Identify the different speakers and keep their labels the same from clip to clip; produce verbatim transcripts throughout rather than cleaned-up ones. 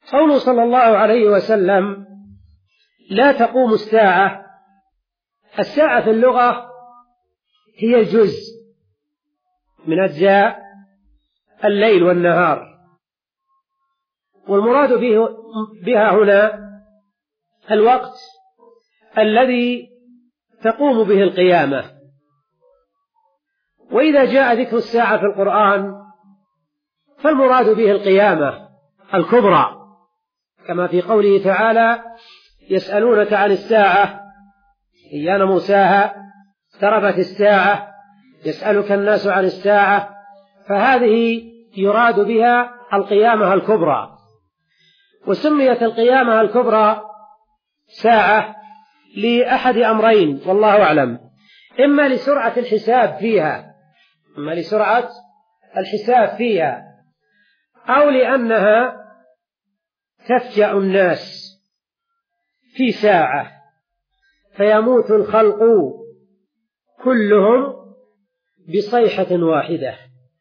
Speaker 1: قوله صلى الله عليه وسلم لا تقوم الساعة. الساعة في اللغة هي الجزء من أجزاء الليل والنهار، والمراد بها هنا الوقت الذي تقوم به القيامة. وإذا جاء ذكر الساعة في القرآن فالمراد به القيامة الكبرى، كما في قوله تعالى يسألونك عن الساعة أيان مرساها اقتربت الساعة يسألك الناس عن الساعة، فهذه يراد بها القيامة الكبرى. وسميت القيامة الكبرى ساعة لأحد أمرين والله أعلم، إما لسرعة الحساب فيها إما لسرعة الحساب فيها أو لأنها تفجأ الناس في ساعة فيموت الخلق كلهم بصيحة واحدة.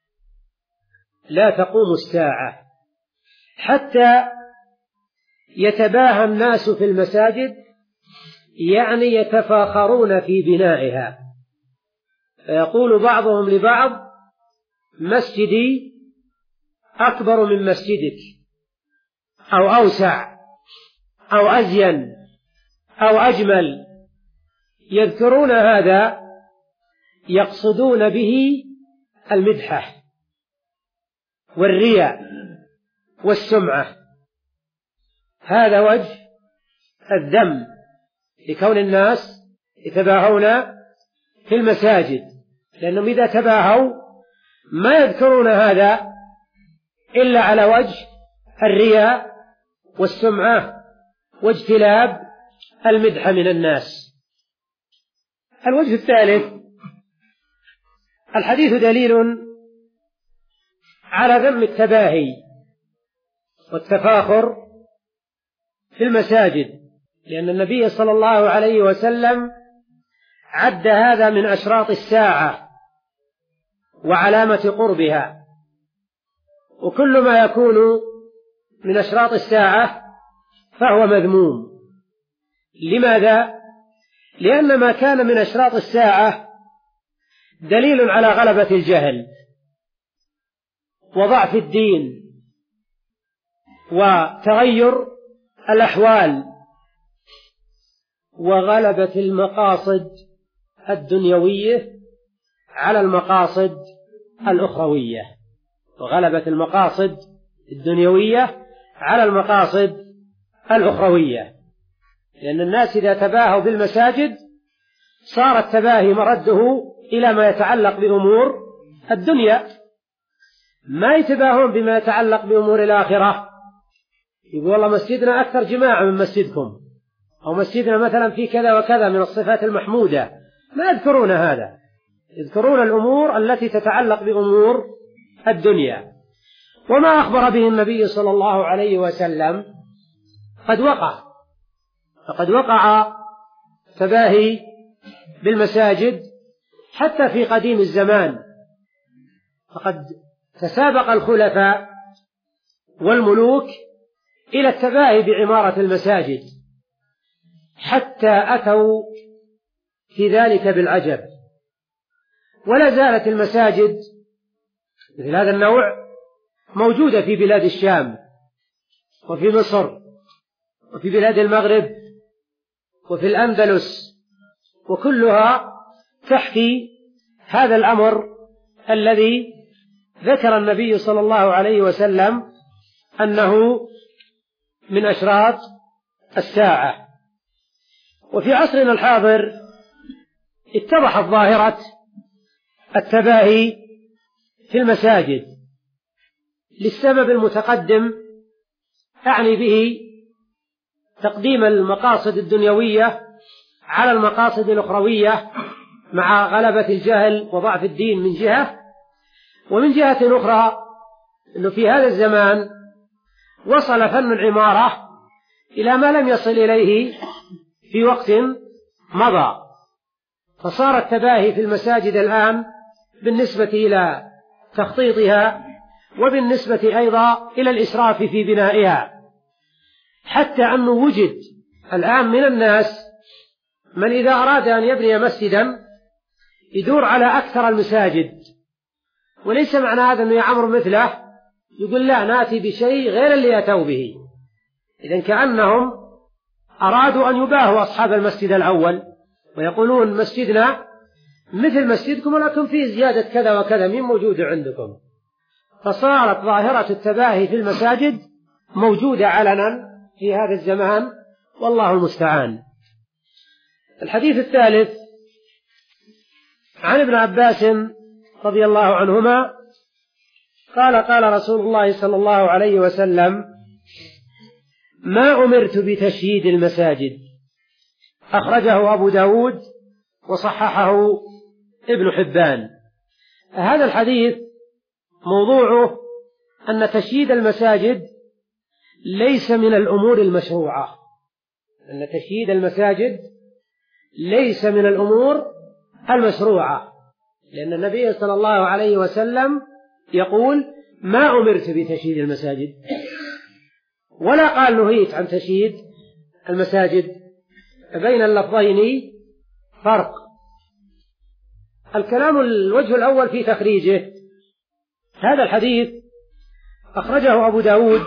Speaker 1: لا تقوم الساعة حتى يتباهى الناس في المساجد، يعني يتفاخرون في بنائها، فيقول بعضهم لبعض مسجدي أكبر من مسجدك أو أوسع أو أزين أو أجمل. يذكرون هذا يقصدون به المدحة والرياء والسمعة. هذا وجه الذم لكون الناس يتباهون في المساجد، لأنهم إذا تباهوا ما يذكرون هذا إلا على وجه الرياء والسمعة واجتلاب المدح من الناس. الوجه الثالث الحديث دليل على ذم التباهي والتفاخر في المساجد، لأن النبي صلى الله عليه وسلم عد هذا من أشراط الساعة وعلامة قربها، وكل ما يكون من أشراط الساعة فهو مذموم. لماذا؟ لأن ما كان من أشراط الساعة دليل على غلبة الجهل وضعف الدين وتغير الأحوال وغلبة المقاصد الدنيوية على المقاصد الأخروية وغلبة المقاصد الدنيوية على المقاصد الأخروية. لأن الناس إذا تباهوا بالمساجد صار التباهي مرده إلى ما يتعلق بأمور الدنيا، ما يتباهون بما يتعلق بأمور الآخرة. يقول والله مسجدنا أكثر جماعة من مسجدكم، أو مسجدنا مثلا في كذا وكذا من الصفات المحمودة، ما يذكرون هذا، يذكرون الأمور التي تتعلق بأمور الدنيا. وما أخبر به النبي صلى الله عليه وسلم قد وقع، فقد وقع تباهي بالمساجد حتى في قديم الزمان، فقد تسابق الخلفاء والملوك إلى التباهي بعمارة المساجد حتى أتوا في ذلك بالعجب. ولا زالت المساجد مثل هذا النوع موجودة في بلاد الشام وفي مصر وفي بلاد المغرب وفي الأندلس، وكلها تحكي هذا الأمر الذي ذكر النبي صلى الله عليه وسلم أنه من أشراط الساعة. وفي عصرنا الحاضر اتضحت ظاهرة التباهي في المساجد للسبب المتقدم، أعني به تقديم المقاصد الدنيوية على المقاصد الأخروية مع غلبة الجهل وضعف الدين من جهة، ومن جهة أخرى أنه في هذا الزمان وصل فن العمارة إلى ما لم يصل إليه في وقت مضى، فصار التباهي في المساجد الآن بالنسبة إلى تخطيطها وبالنسبة أيضا إلى الإسراف في بنائها، حتى أنه وجد الآن من الناس من إذا أراد أن يبني مسجدا يدور على أكثر المساجد، وليس معنى هذا أنه يعمر مثله، يقول لا نأتي بشيء غير اللي أتوا به. إذن كأنهم أرادوا أن يباهوا أصحاب المسجد الأول ويقولون مسجدنا مثل مسجدكم ولكن فيه زيادة كذا وكذا من موجود عندكم، فصارت ظاهرة التباهي في المساجد موجودة علنا في هذا الزمان، والله المستعان. الحديث الثالث عن ابن عباس رضي الله عنهما قال قال رسول الله صلى الله عليه وسلم: ما أمرت بتشييد المساجد. أخرجه أبو داود وصححه ابن حبان. هذا الحديث موضوعه أن تشييد المساجد ليس من الأمور المشروعة، أن تشييد المساجد ليس من الأمور المشروعة، لأن النبي صلى الله عليه وسلم يقول: ما أمرت بتشييد المساجد، ولا قال نهيت عن تشييد المساجد. بين اللفظين فرق. الكلام الوجه الأول في تخريجه. هذا الحديث أخرجه أبو داود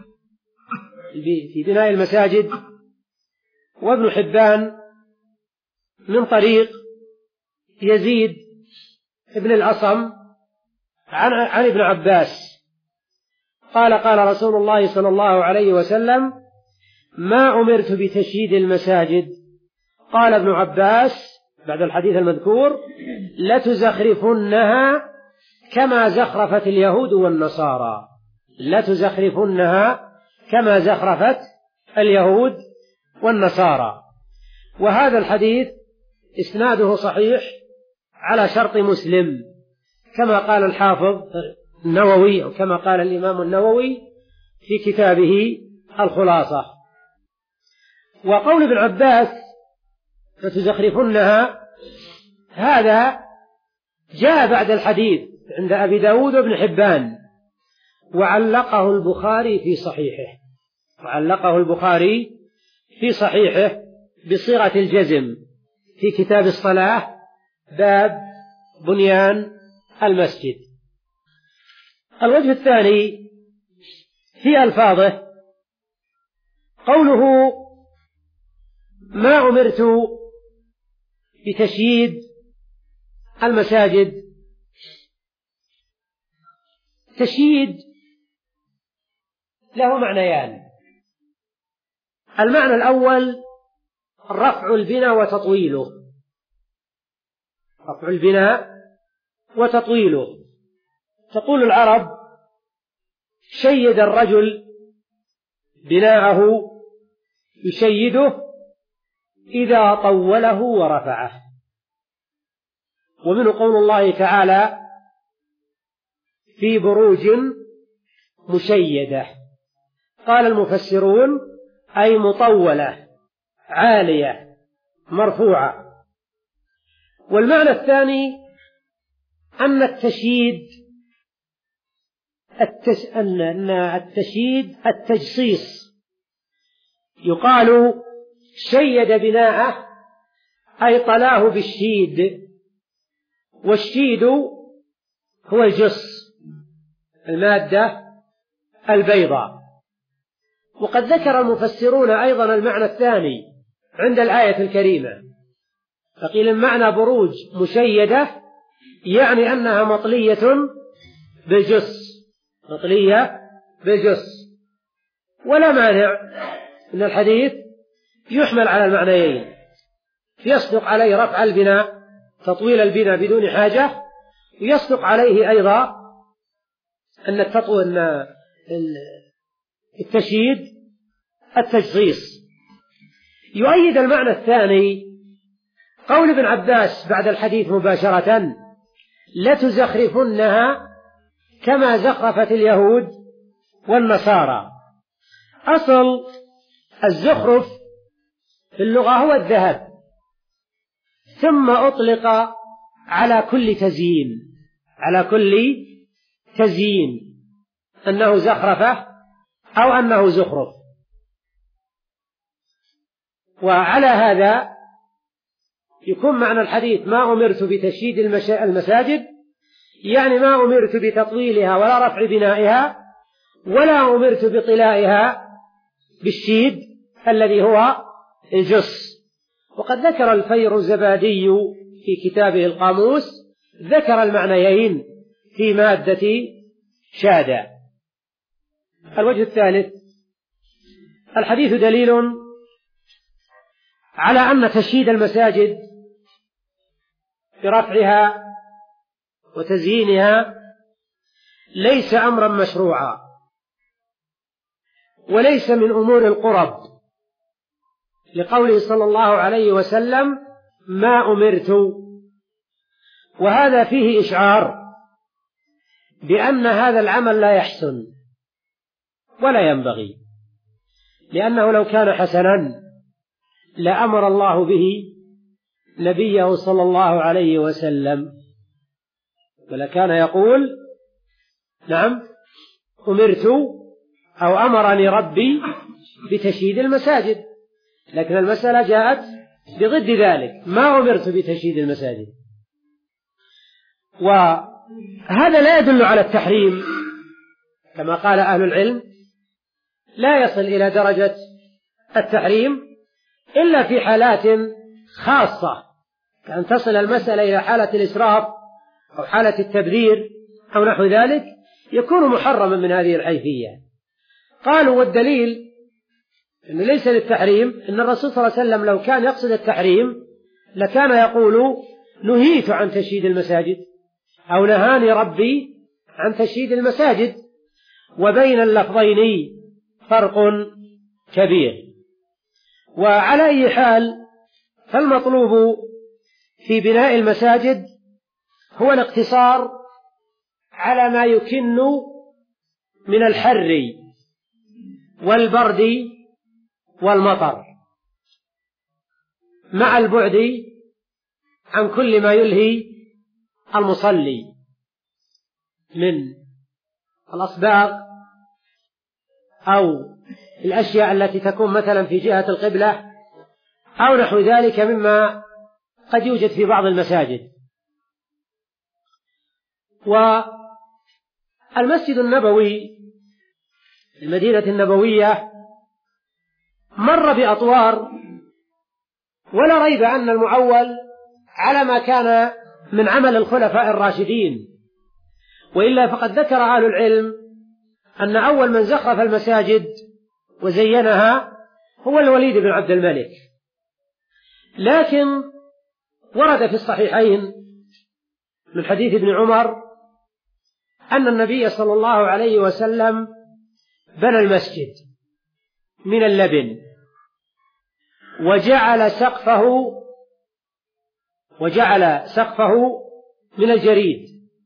Speaker 1: في بناء المساجد وابن حبان من طريق يزيد ابن الأصم عن, عن ابن عباس قال قال رسول الله صلى الله عليه وسلم: ما أمرت بتشييد المساجد. قال ابن عباس بعد الحديث المذكور: لتزخرفنها كما زخرفت اليهود والنصارى. لتزخرفنها كما زخرفت اليهود والنصارى. وهذا الحديث إسناده صحيح على شرط مسلم كما قال الحافظ النووي أو كما قال الإمام النووي في كتابه الخلاصة. وقول ابن عباس لتزخرفنها هذا جاء بعد الحديث عند أبي داود وابن حبان، وعلقه البخاري في صحيحه وعلقه البخاري في صحيحه بصيغة الجزم في كتاب الصلاة باب بنيان المسجد. الوجه الثاني في ألفاظه قوله: ما أمرت بتشييد المساجد. تشييد له معنيان. المعنى الأول رفع البناء وتطويله، رفع البناء وتطويله. تقول العرب: شيد الرجل بناءه يشيده إذا طوله ورفعه. ومن قول الله تعالى: في بروج مشيدة. قال المفسرون: أي مطولة عالية مرفوعة. والمعنى الثاني أن التشييد التش... أن التشييد التجصيص. يقال شيد بناءه أي طلاه بالشيد، والشيد هو الجص، المادة البيضاء. وقد ذكر المفسرون أيضا المعنى الثاني عند الآية الكريمة، فقيل المعنى بروج مشيدة يعني أنها مطلية بالجص، مطلية بالجص. ولا مانع أن الحديث يحمل على المعنيين، يصدق عليه رفع البناء تطويل البناء بدون حاجة، ويصدق عليه أيضا أن التطويل أن التشييد التجصيص. يؤيد المعنى الثاني قول ابن عباس بعد الحديث مباشرة: لتزخرفنها كما زخرفت اليهود والنصارى. أصل الزخرف في اللغة هو الذهب، ثم أطلق على كل تزيين، على كل تزيين أنه زخرفة أو أنه زخرف. وعلى هذا يكون معنى الحديث ما أمرت بتشييد المساجد، يعني ما أمرت بتطويلها ولا رفع بنائها، ولا أمرت بطلائها بالشيد الذي هو الجص. وقد ذكر الفيروزبادي في كتابه القاموس ذكر المعنيين في مادة شادة. الوجه الثالث: الحديث دليل على أن تشييد المساجد برفعها وتزيينها ليس أمرا مشروعا، وليس من أمور القرب، لقوله صلى الله عليه وسلم: ما أمرت. وهذا فيه إشعار بأن هذا العمل لا يحسن ولا ينبغي، لأنه لو كان حسنا لأمر الله به نبيه صلى الله عليه وسلم، ولكان يقول: نعم أمرت أو أمرني ربي بتشييد المساجد، لكن المسألة جاءت بضد ذلك: ما أمرت بتشييد المساجد. وهذا لا يدل على التحريم كما قال أهل العلم، لا يصل إلى درجة التحريم إلا في حالات خاصة، كأن تصل المسألة إلى حالة الإسراف أو حالة التبذير أو نحو ذلك، يكون محرما من هذه الحيثية. قالوا: والدليل أنه ليس للتحريم، أن الرسول صلى الله عليه وسلم لو كان يقصد التحريم لكان يقول: نهيت عن تشييد المساجد، أو نهاني ربي عن تشييد المساجد. وبين اللفظين فرق كبير. وعلى أي حال فالمطلوب في بناء المساجد هو الاقتصار على ما يكن من الحر والبرد والمطر، مع البعد عن كل ما يلهي المصلي من الأصباغ أو الأشياء التي تكون مثلا في جهة القبلة أو نحو ذلك مما قد يوجد في بعض المساجد. والمسجد النبوي المدينة النبوية مر بأطوار، ولا ريب أن المعول على ما كان من عمل الخلفاء الراشدين، وإلا فقد ذكر أهل العلم أن أول من زخرف المساجد وزينها هو الوليد بن عبد الملك. لكن ورد في الصحيحين من حديث ابن عمر أن النبي صلى الله عليه وسلم بنى المسجد من اللبن، وجعل سقفه وجعل سقفه من الجريد،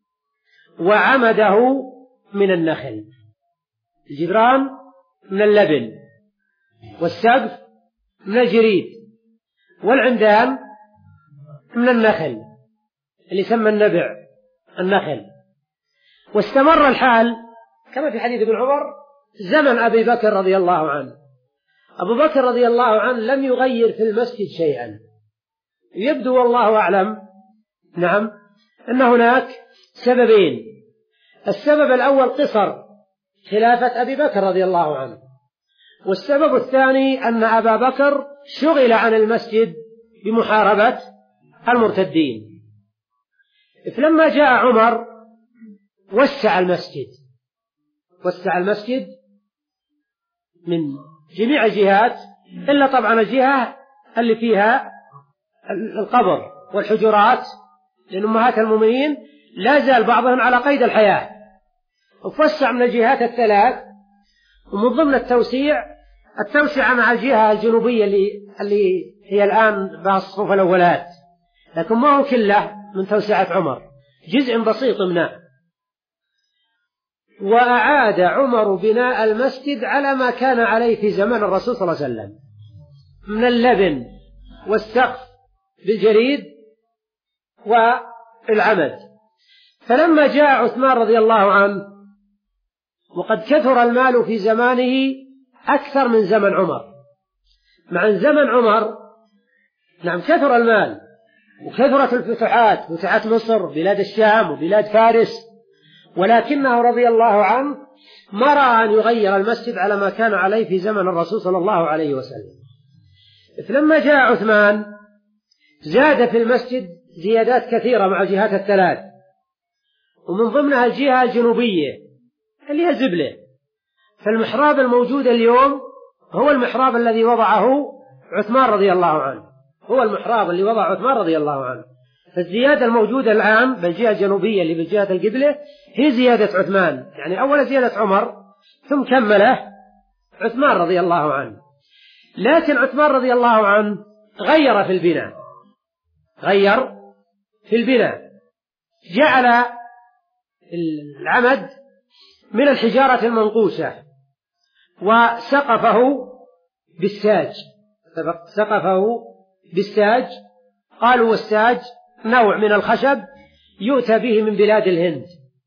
Speaker 1: وعمده من النخل. الجدران من اللبن، والسقف من الجريد، والعمدان من النخل اللي يسمى النبع النخل. واستمر الحال كما في حديث ابن عمر زمن أبي بكر رضي الله عنه. أبو بكر رضي الله عنه لم يغير في المسجد شيئا. يبدو والله أعلم نعم أن هناك سببين: السبب الأول قصر خلافة أبي بكر رضي الله عنه، والسبب الثاني أن أبا بكر شغل عن المسجد بمحاربة المرتدين. فلما جاء عمر وسع المسجد وسع المسجد من جميع الجهات، إلا طبعا الجهة اللي فيها القبر والحجرات، لأن أمهات المؤمنين لا زال بعضهم على قيد الحياة، وفسع من الجهات الثلاث. ومن ضمن التوسيع التوسعة مع الجهة الجنوبية اللي, اللي هي الآن بها الصفوف الأولات، لكن ما هو كله من توسعة عمر، جزء بسيط منه. وأعاد عمر بناء المسجد على ما كان عليه في زمان الرسول صلى الله عليه وسلم من اللبن والسقف بالجريد والعمد. فلما جاء عثمان رضي الله عنه وقد كثر المال في زمانه أكثر من زمن عمر، مع زمن عمر نعم كثر المال وكثرت الفتوحات، فتحت مصر، بلاد الشام وبلاد فارس، ولكنه رضي الله عنه ما رأى أن يغير المسجد على ما كان عليه في زمن الرسول صلى الله عليه وسلم. فلما جاء عثمان زاد في المسجد زيادات كثيرة مع الجهات الثلاث، ومن ضمنها الجهة الجنوبية اللي هي زبلة. فالمحراب الموجود اليوم هو المحراب الذي وضعه عثمان رضي الله عنه، هو المحراب اللي وضع عثمان رضي الله عنه. فالزيادة الموجودة الآن بالجهة الجنوبية اللي بالجهة القبلة هي زيادة عثمان، يعني أول زيادة عمر ثم كمله عثمان رضي الله عنه. لكن عثمان رضي الله عنه غير في البناء، غير في البناء، جعل العمد من الحجارة المنقوشة وسقفه بالساج، سقفه بالساج. قالوا والساج نوع من الخشب يؤتى به من بلاد الهند.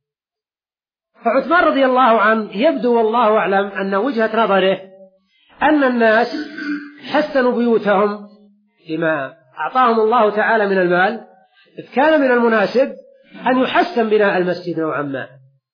Speaker 1: فعثمان رضي الله عنه يبدو والله أعلم أن وجهة نظره أن الناس حسنوا بيوتهم لما أعطاهم الله تعالى من المال، كان من المناسب أن يحسن بناء المسجد نوعا ما.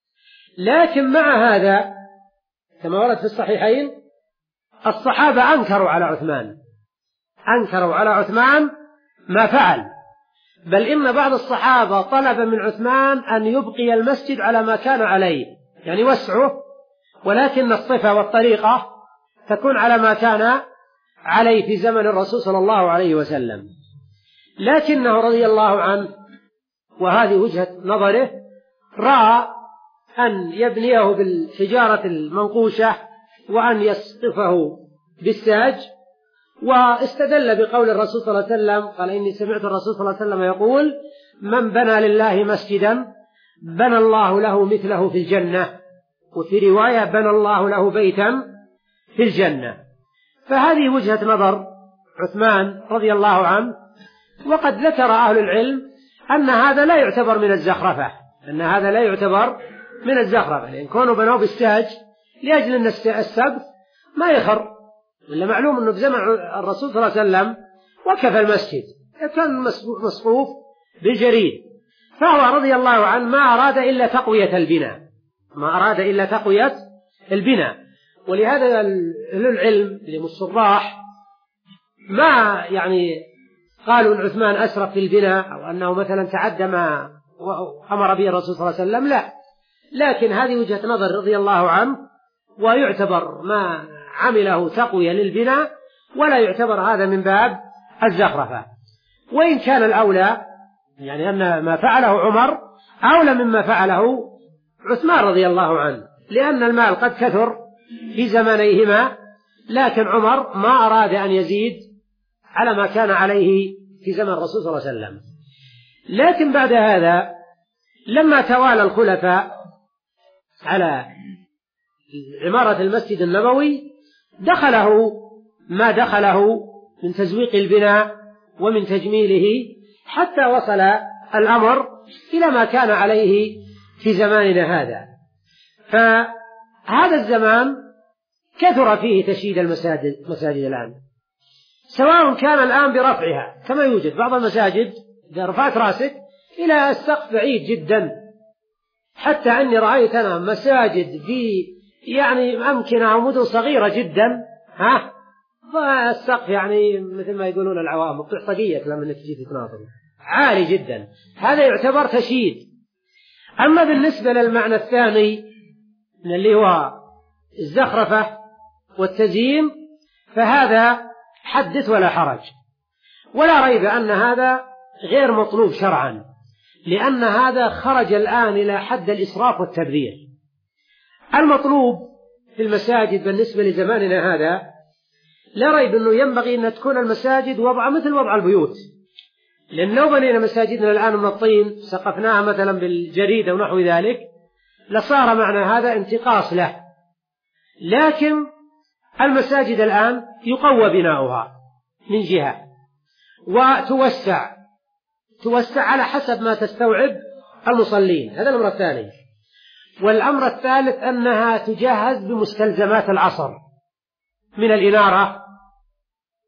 Speaker 1: لكن مع هذا كما ورد في الصحيحين الصحابة أنكروا على عثمان، أنكروا على عثمان ما فعل، بل إن بعض الصحابة طلب من عثمان أن يبقي المسجد على ما كان عليه، يعني وسعه، ولكن الصفة والطريقة تكون على ما كان عليه في زمن الرسول صلى الله عليه وسلم. لكنه رضي الله عنه وهذه وجهة نظره رأى أن يبنيه بالحجارة المنقوشة وأن يسقفه بالساج، واستدل بقول الرسول صلى الله عليه وسلم قال إني سمعت الرسول صلى الله عليه وسلم يقول من بنى لله مسجدا بنى الله له مثله في الجنة، وفي رواية بنى الله له بيتا في الجنة. فهذه وجهة نظر عثمان رضي الله عنه. وقد ذكر أهل العلم أن هذا لا يعتبر من الزخرفة، أن هذا لا يعتبر من الزخرفة، لأن كونه بنوه بالساج لأجل أن السقف ما يخر، إلا معلوم أنه بزمن الرسول صلى الله عليه وسلم وكف المسجد كان مسقوف بالجريد، فهو رضي الله عنه ما أراد إلا تقوية البناء، ما أراد إلا تقوية البناء. ولهذا أهل العلم للصراح ما يعني قالوا أن عثمان أسرف في البناء أو أنه مثلا تعدى ما أمر به الرسول صلى الله عليه وسلم، لا، لكن هذه وجهة نظر رضي الله عنه، ويعتبر ما عمله تقوية للبناء، ولا يعتبر هذا من باب الزخرفة. وإن كان الأولى يعني أن ما فعله عمر أولى مما فعله عثمان رضي الله عنه، لأن المال قد كثر في زمانيهما، لكن عمر ما أراد أن يزيد على ما كان عليه في زمن الرسول صلى الله عليه وسلم. لكن بعد هذا لما توالى الخلفاء على عمارة المسجد النبوي دخله ما دخله من تزويق البناء ومن تجميله، حتى وصل الأمر إلى ما كان عليه في زماننا هذا. فهذا الزمان كثر فيه تشييد المساجد مساجد الآن، سواء كان الآن برفعها، كما يوجد بعض المساجد إذا رفعت رأسك إلى السقف بعيد جدا، حتى أني رأيت أنا مساجد في يعني أمكنة ومدن صغيرة جدا، ها السقف يعني مثل ما يقولون العوام مقطوع طقية لما تجي تتناظر عالي جدا، هذا يعتبر تشييد. أما بالنسبة للمعنى الثاني من اللي هو الزخرفة والتزيين فهذا حدث ولا حرج، ولا ريب أن هذا غير مطلوب شرعا، لأن هذا خرج الآن إلى حد الإسراف والتبذير. المطلوب في المساجد بالنسبة لزماننا هذا لا ريب أنه ينبغي أن تكون المساجد وضع مثل وضع البيوت، لأن لو بنينا مساجدنا الآن من الطين سقفناها مثلا بالجريد أو نحو ذلك لصار معنى هذا انتقاص له. لكن المساجد الآن يقوى بناؤها من جهة وتوسع توسع على حسب ما تستوعب المصلين، هذا الأمر الثاني. والأمر الثالث أنها تجهز بمستلزمات العصر من الإنارة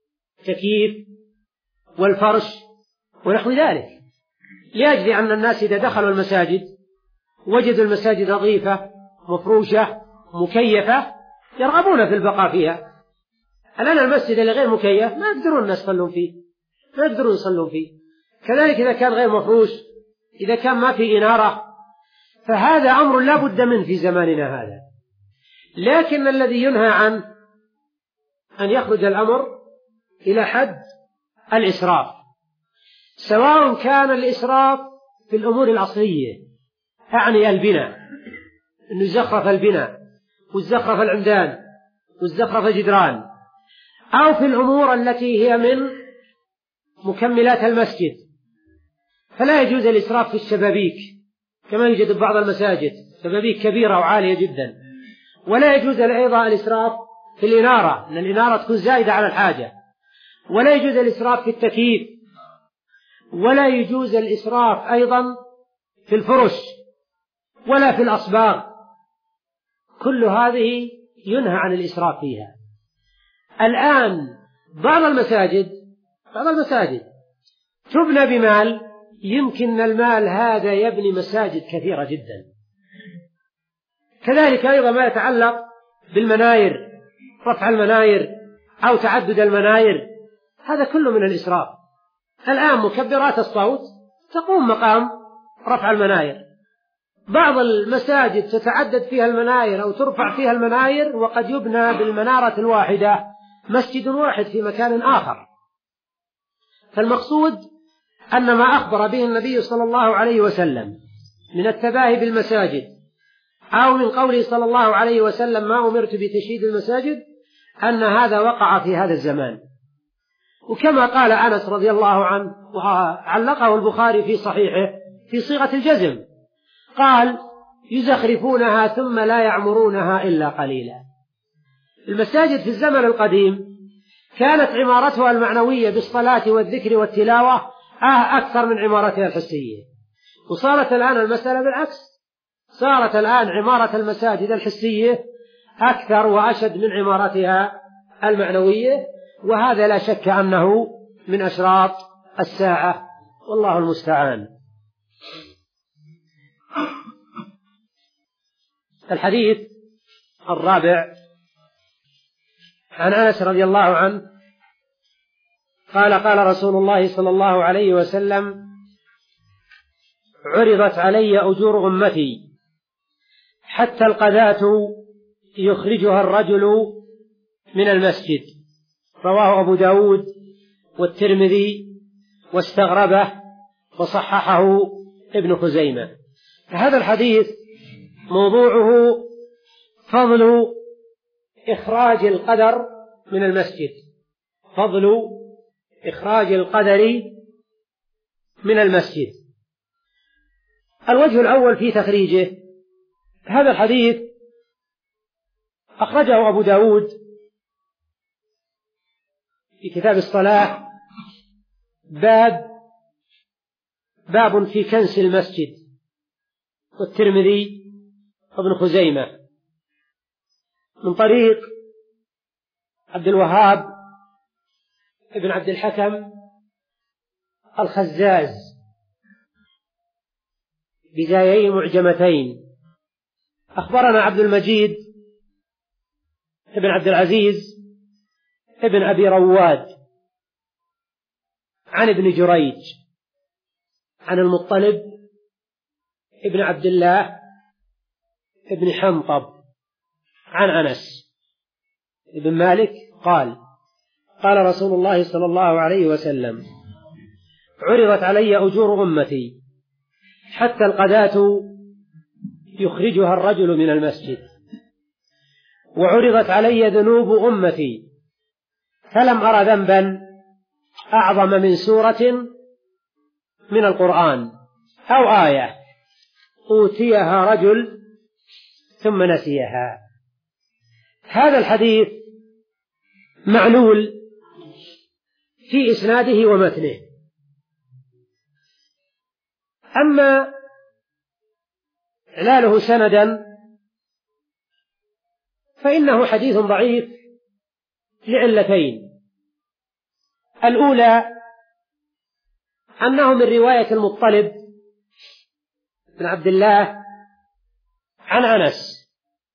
Speaker 1: والتكييف والفرش ونحو ذلك، لأجل أن الناس إذا دخلوا المساجد وجدوا المساجد نظيفة مفروشة مكيفة يرغبون في البقاء فيها. الآن المسجد اللي غير مكيف ما يقدرون الناس يصلون فيه، ما يقدرون يصلون فيه. كذلك إذا كان غير مفروش، إذا كان ما في إنارة، فهذا أمر لا بد منه في زماننا هذا. لكن الذي ينهى عنه أن يخرج الأمر إلى حد الإسراف، سواء كان الإسراف في الأمور الأصلية، أعني البناء، أنه يزخرف البناء والزخرف العمدان والزخرف الجدران، أو في الأمور التي هي من مكملات المسجد، فلا يجوز الإسراف في الشبابيك كما يوجد في بعض المساجد، شبابيك كبيرة وعالية جدا. ولا يجوز أيضا الإسراف في الإنارة، أن الإنارة تكون زائدة على الحاجة. ولا يجوز الإسراف في التكييف. ولا يجوز الإسراف أيضا في الفرش ولا في الأصباغ. كل هذه ينهى عن الإسراف فيها. الآن بعض المساجد بعض المساجد تبنى بمال، يمكن المال هذا يبني مساجد كثيرة جدا. كذلك أيضا ما يتعلق بالمناير، رفع المناير أو تعدد المناير، هذا كله من الإسراف. الآن مكبرات الصوت تقوم مقام رفع المناير. بعض المساجد تتعدد فيها المناير أو ترفع فيها المناير، وقد يبنى بالمنارة الواحدة مسجد واحد في مكان آخر. فالمقصود أن ما أخبر به النبي صلى الله عليه وسلم من التباهي بالمساجد، أو من قوله صلى الله عليه وسلم ما أمرت بتشييد المساجد، أن هذا وقع في هذا الزمان. وكما قال أنس رضي الله عنه وعلقه البخاري في صحيحه في صيغة الجزم، قال يزخرفونها ثم لا يعمرونها إلا قليلا. المساجد في الزمن القديم كانت عمارتها المعنوية بالصلاة والذكر والتلاوة أكثر من عمارتها الحسية، وصارت الآن المسألة بالعكس، صارت الآن عمارة المساجد الحسية أكثر وأشد من عمارتها المعنوية، وهذا لا شك أنه من أشراط الساعة، والله المستعان. الحديث الرابع عن أنس رضي الله عنه قال قال رسول الله صلى الله عليه وسلم عرضت علي أجور أمتي حتى القذاة يخرجها الرجل من المسجد، رواه أبو داود والترمذي واستغربه وصححه ابن خزيمة. هذا الحديث موضوعه فضل إخراج القدر من المسجد، فضل إخراج القدر من المسجد. الوجه الأول في تخريجه، هذا الحديث أخرجه أبو داود في كتاب الصلاة، باب باب في كنس المسجد، والترمذي ابن خزيمة من طريق عبد الوهاب ابن عبد الحكم الخزاز بزايين معجمتين. أخبرنا عبد المجيد ابن عبد العزيز ابن أبي رواد عن ابن جريج عن المطلب ابن عبد الله ابن حنطب عن أنس ابن مالك قال قال رسول الله صلى الله عليه وسلم عرضت علي أجور أمتي حتى القذاة يخرجها الرجل من المسجد، وعرضت علي ذنوب أمتي فلم أر ذنبا أعظم من سورة من القرآن أو آية أوتيها رجل ثم نسيها. هذا الحديث معلول في إسناده ومتنه. أما إعلاله سندا فإنه حديث ضعيف لعلتين. الأولى أنه من رواية المطلب بن عبد الله عن أنس.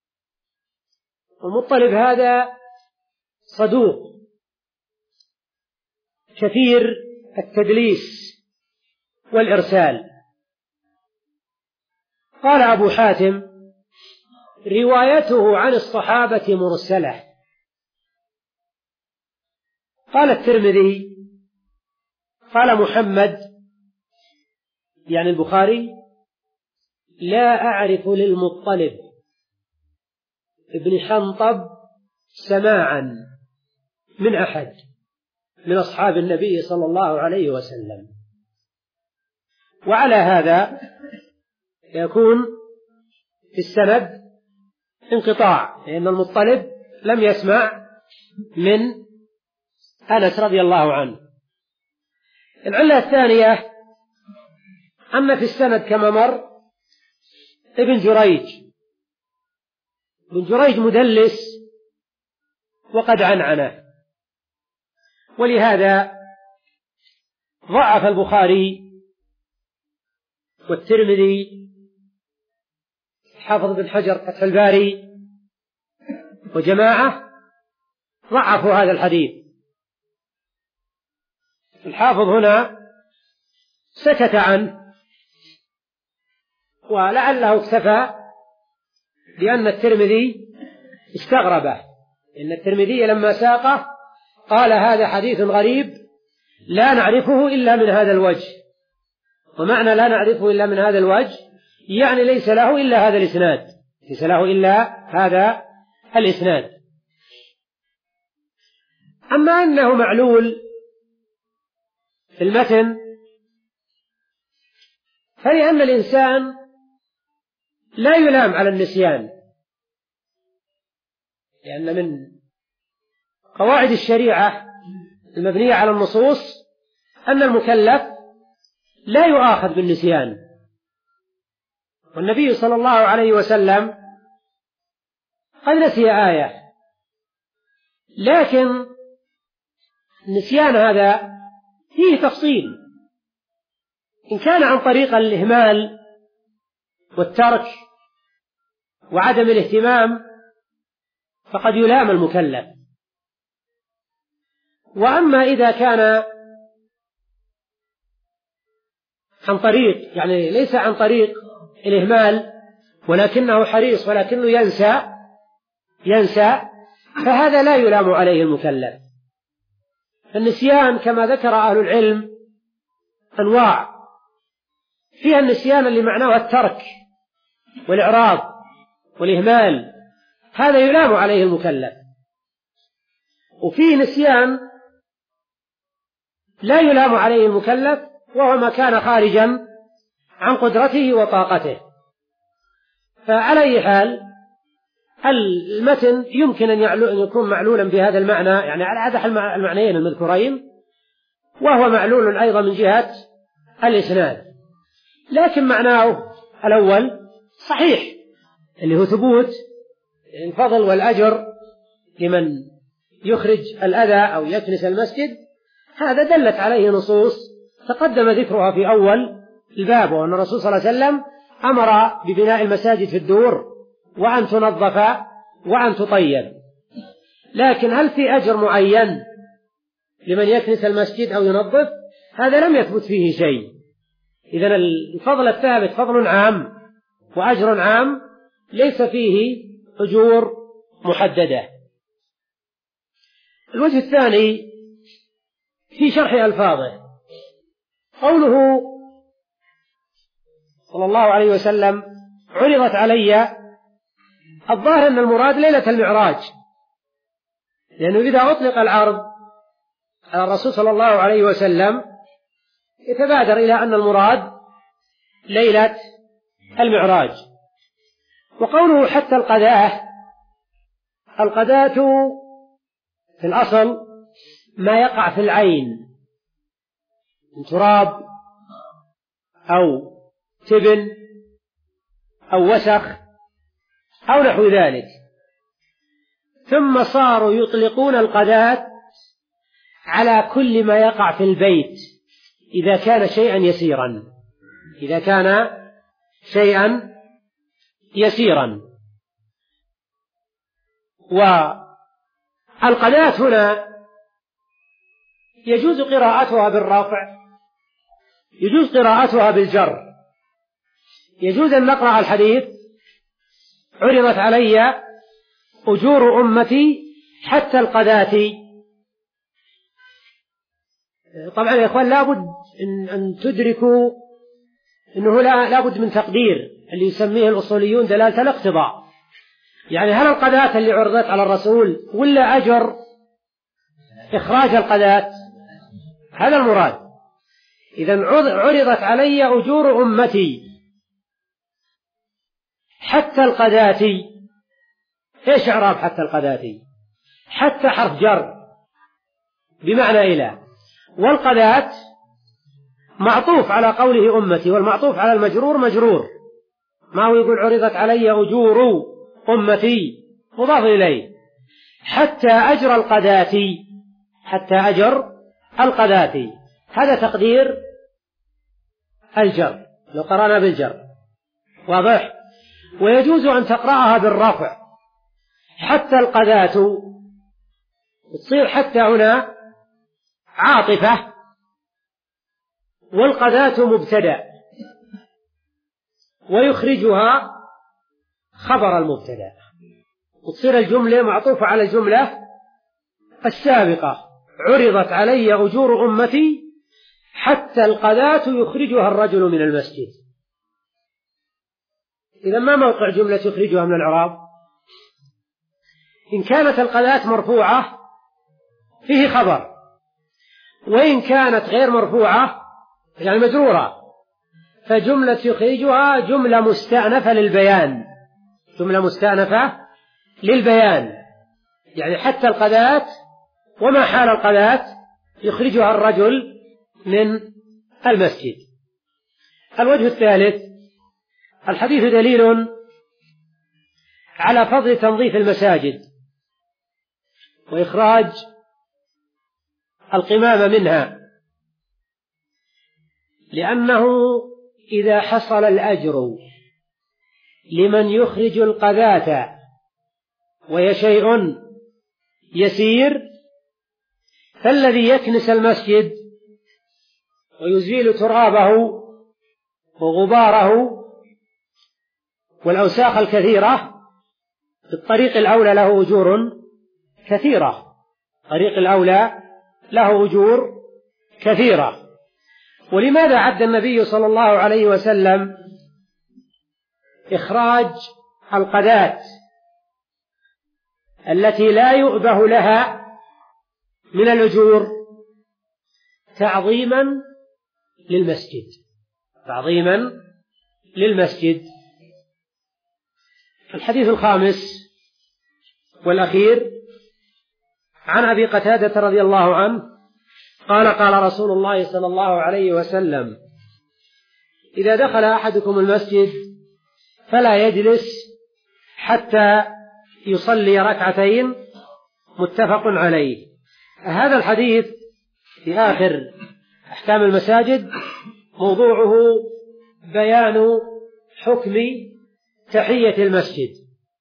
Speaker 1: المطلب هذا صدوق كثير التدليس والإرسال. قال أبو حاتم: روايته عن الصحابة مرسلة. قال الترمذي: قال محمد يعني البخاري: لا أعرف للمطلب ابن حنطب سماعا من أحد من أصحاب النبي صلى الله عليه وسلم. وعلى هذا يكون في السند انقطاع، لأن المطلب لم يسمع من أنس رضي الله عنه. العلة الثانية أن في السند كما مر ابن جريج. ابن جريج مدلس وقد عنعنه، ولهذا ضعف البخاري والترمذي حافظ بن حجر فتح الباري وجماعة ضعفوا هذا الحديث. الحافظ هنا سكت عنه، ولعله اكتفى لأن الترمذي استغربه، إن الترمذي لما ساقه قال: هذا حديث غريب لا نعرفه إلا من هذا الوجه. ومعنى لا نعرفه إلا من هذا الوجه يعني ليس له إلا هذا الإسناد، ليس له إلا هذا الإسناد. أما أنه معلول في المتن فلأن الإنسان لا يلام على النسيان، لأن من قواعد الشريعة المبنية على النصوص أن المكلف لا يؤاخذ بالنسيان. والنبي صلى الله عليه وسلم قد نسي آية، لكن النسيان هذا فيه تفصيل. إن كان عن طريق الإهمال والترك وعدم الاهتمام فقد يلام المكلف. وأما إذا كان عن طريق يعني ليس عن طريق الإهمال ولكنه حريص ولكنه ينسى ينسى فهذا لا يلام عليه المكلف. النسيان كما ذكر أهل العلم أنواع، فيها النسيان اللي معناه الترك والإعراض والإهمال، هذا يلام عليه المكلف. وفيه نسيان لا يلام عليه المكلف، وهو ما كان خارجا عن قدرته وطاقته. فعلى أي حال المتن يمكن أن يكون معلولا بهذا المعنى، يعني على أحد المعنيين المذكورين، وهو معلول أيضا من جهة الإسناد، لكن معناه الأول صحيح اللي هو ثبوت الفضل والأجر لمن يخرج الأذى أو يكنس المسجد. هذا دلت عليه نصوص تقدم ذكرها في أول الباب، وأن الرسول صلى الله عليه وسلم أمر ببناء المساجد في الدور وأن تنظف وأن تطيب. لكن هل في أجر معين لمن يكنس المسجد أو ينظف؟ هذا لم يثبت فيه شيء. إذن الفضل الثابت فضل عام وأجر عام، ليس فيه أجور محددة. الوجه الثاني في شرح ألفاظه، قوله صلى الله عليه وسلم: عرضت علي. الظاهر أن المراد ليلة المعراج، لأنه إذا أطلق العرض على الرسول صلى الله عليه وسلم يتبادر إلى أن المراد ليلة المعراج. وقوله حتى القذاة، القذاة في الأصل ما يقع في العين من تراب أو تبن أو وسخ أو نحو ذلك، ثم صاروا يطلقون القذاة على كل ما يقع في البيت إذا كان شيئا يسيرا إذا كان شيئا يسيرا والقذاة هنا يجوز قراءتها بالرفع، يجوز قراءتها بالجر. يجوز أن نقرأ الحديث: عرضت علي أجور أمتي حتى القذاة. طبعا يا إخوان لابد إن, أن تدركوا أنه لا لابد من تقدير اللي يسميه الأصوليون دلالة الاقتضاء، يعني هل القذاة اللي عرضت على الرسول ولا أجر إخراج القذاة؟ هذا المراد. إذن عرضت علي أجور أمتي حتى القذاة. إيش إعراب حتى القذاة؟ حتى حرف جر بمعنى إلى، والقذاة معطوف على قوله أمتي، والمعطوف على المجرور مجرور، ما هو يقول عرضت علي أجور أمتي مضاف إليه، حتى أجر القذاة، حتى أجر القذاة، هذا تقدير الجر لو قرأنا بالجر، واضح؟ ويجوز أن تقرأها بالرفع حتى القذاة، تصير حتى هنا عاطفة والقذاة مبتدأ، ويخرجها خبر المبتدأ، وتصير الجملة معطوفة على الجملة السابقة: عرضت علي أجور أمتي حتى القذاة يخرجها الرجل من المسجد. إذا ما موقع جملة يخرجها من الإعراب؟ إن كانت القذاة مرفوعة فيه خبر، وإن كانت غير مرفوعة يعني مجرورة فجملة يخرجها جملة مستأنفة للبيان، جملة مستأنفة للبيان، يعني حتى القذاة وما حال القذاة يخرجها الرجل من المسجد. الوجه الثالث: الحديث دليل على فضل تنظيف المساجد وإخراج القمامة منها، لأنه إذا حصل الأجر لمن يخرج القذاة وهي شيء يسير، فالذي يكنس المسجد ويزيل ترابه وغباره والأوساخ الكثيرة بالطريق الأولى له أجور كثيرة، طريق الأولى له أجور كثيرة. ولماذا عد النبي صلى الله عليه وسلم إخراج القذاة التي لا يؤبه لها من الأجور تعظيما للمسجد، تعظيما للمسجد. الحديث الخامس والأخير: عن أبي قتادة رضي الله عنه قال: قال رسول الله صلى الله عليه وسلم: إذا دخل أحدكم المسجد فلا يجلس حتى يصلي ركعتين، متفق عليه. هذا الحديث في آخر أحكام المساجد موضوعه بيان حكم تحية المسجد.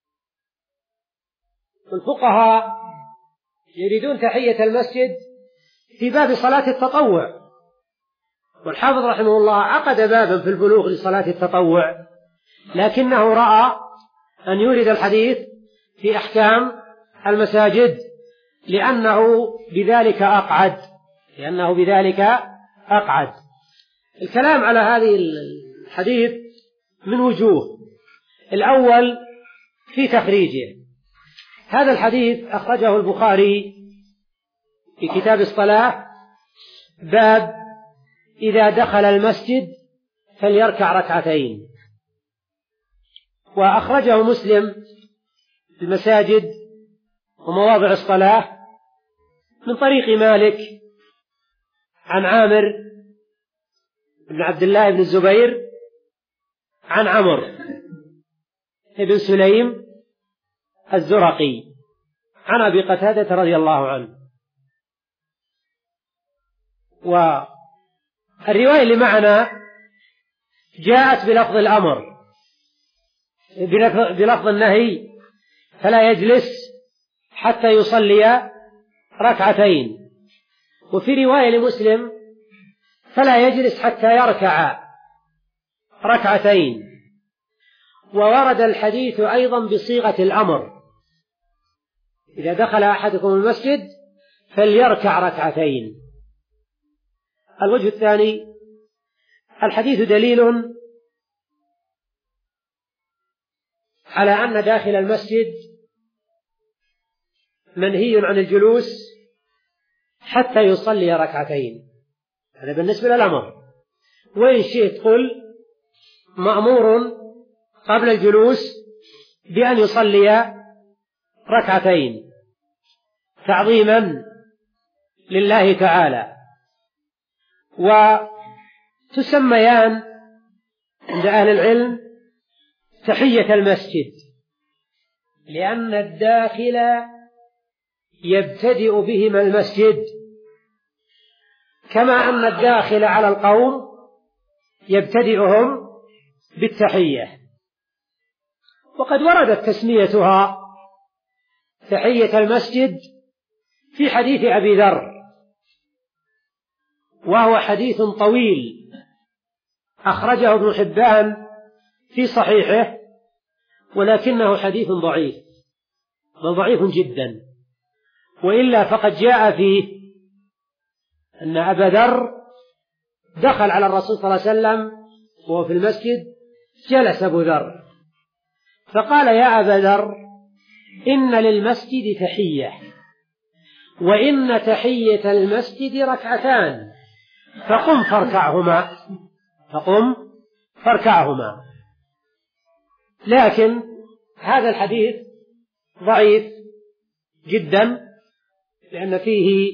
Speaker 1: الفقهاء يريدون تحية المسجد في باب صلاة التطوع، والحافظ رحمه الله عقد بابا في البلوغ لصلاة التطوع، لكنه رأى أن يورد الحديث في أحكام المساجد لأنه بذلك أقعد، لأنه بذلك أقعد. الكلام على هذه الحديث من وجوه: الأول في تخريجه. هذا الحديث أخرجه البخاري في كتاب الصلاة، باب إذا دخل المسجد فليركع ركعتين، وأخرجه مسلم في المساجد ومواضع الصلاة من طريق مالك عن عامر بن عبد الله بن الزبير عن عمرو بن سليم الزرقي عن أبي قتادة رضي الله عنه. والرواية اللي معنا جاءت بلفظ الأمر بلفظ النهي فلا يجلس حتى يصلي ركعتين، وفي رواية لمسلم فلا يجلس حتى يركع ركعتين. وورد الحديث أيضا بصيغة الأمر: إذا دخل أحدكم المسجد فليركع ركعتين. الوجه الثاني: الحديث دليل على أن داخل المسجد منهي عن الجلوس حتى يصلي ركعتين، هذا بالنسبة للأمر. وإن شئت قل مأمور قبل الجلوس بأن يصلي ركعتين تعظيما لله تعالى. وتسميان عند أهل العلم تحية المسجد، لأن الداخل يبتدئ بهما المسجد، كما أن الداخل على القوم يبتدئهم بالتحية. وقد وردت تسميتها تحية المسجد في حديث أبي ذر، وهو حديث طويل أخرجه ابن حبان في صحيحه، ولكنه حديث ضعيف، بل ضعيف جدا. وإلا فقد جاء فيه أن أبا ذر دخل على الرسول صلى الله عليه وسلم وهو في المسجد، جلس أبو ذر فقال: يا أبا ذر، إن للمسجد تحية، وإن تحية المسجد ركعتان، فقم فاركعهما فقم فاركعهما. لكن هذا الحديث ضعيف جدا، لأن فيه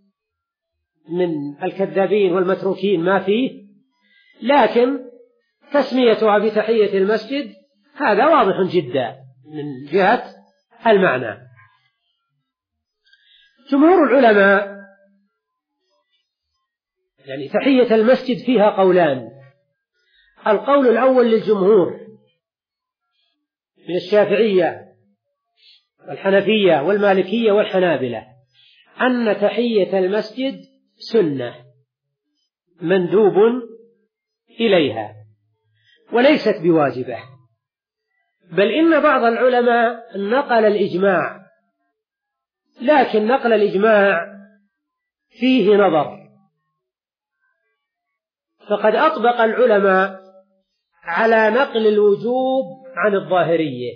Speaker 1: من الكذابين والمتروكين ما فيه، لكن تسميتها بتحية المسجد هذا واضح جدا من جهة المعنى. جمهور العلماء يعني تحية المسجد فيها قولان: القول الأول للجمهور من الشافعية والحنفية والمالكية والحنابلة أن تحية المسجد سنة مندوب إليها وليست بواجبة، بل إن بعض العلماء نقل الإجماع، لكن نقل الإجماع فيه نظر، فقد أطبق العلماء على نقل الوجوب عن الظاهرية،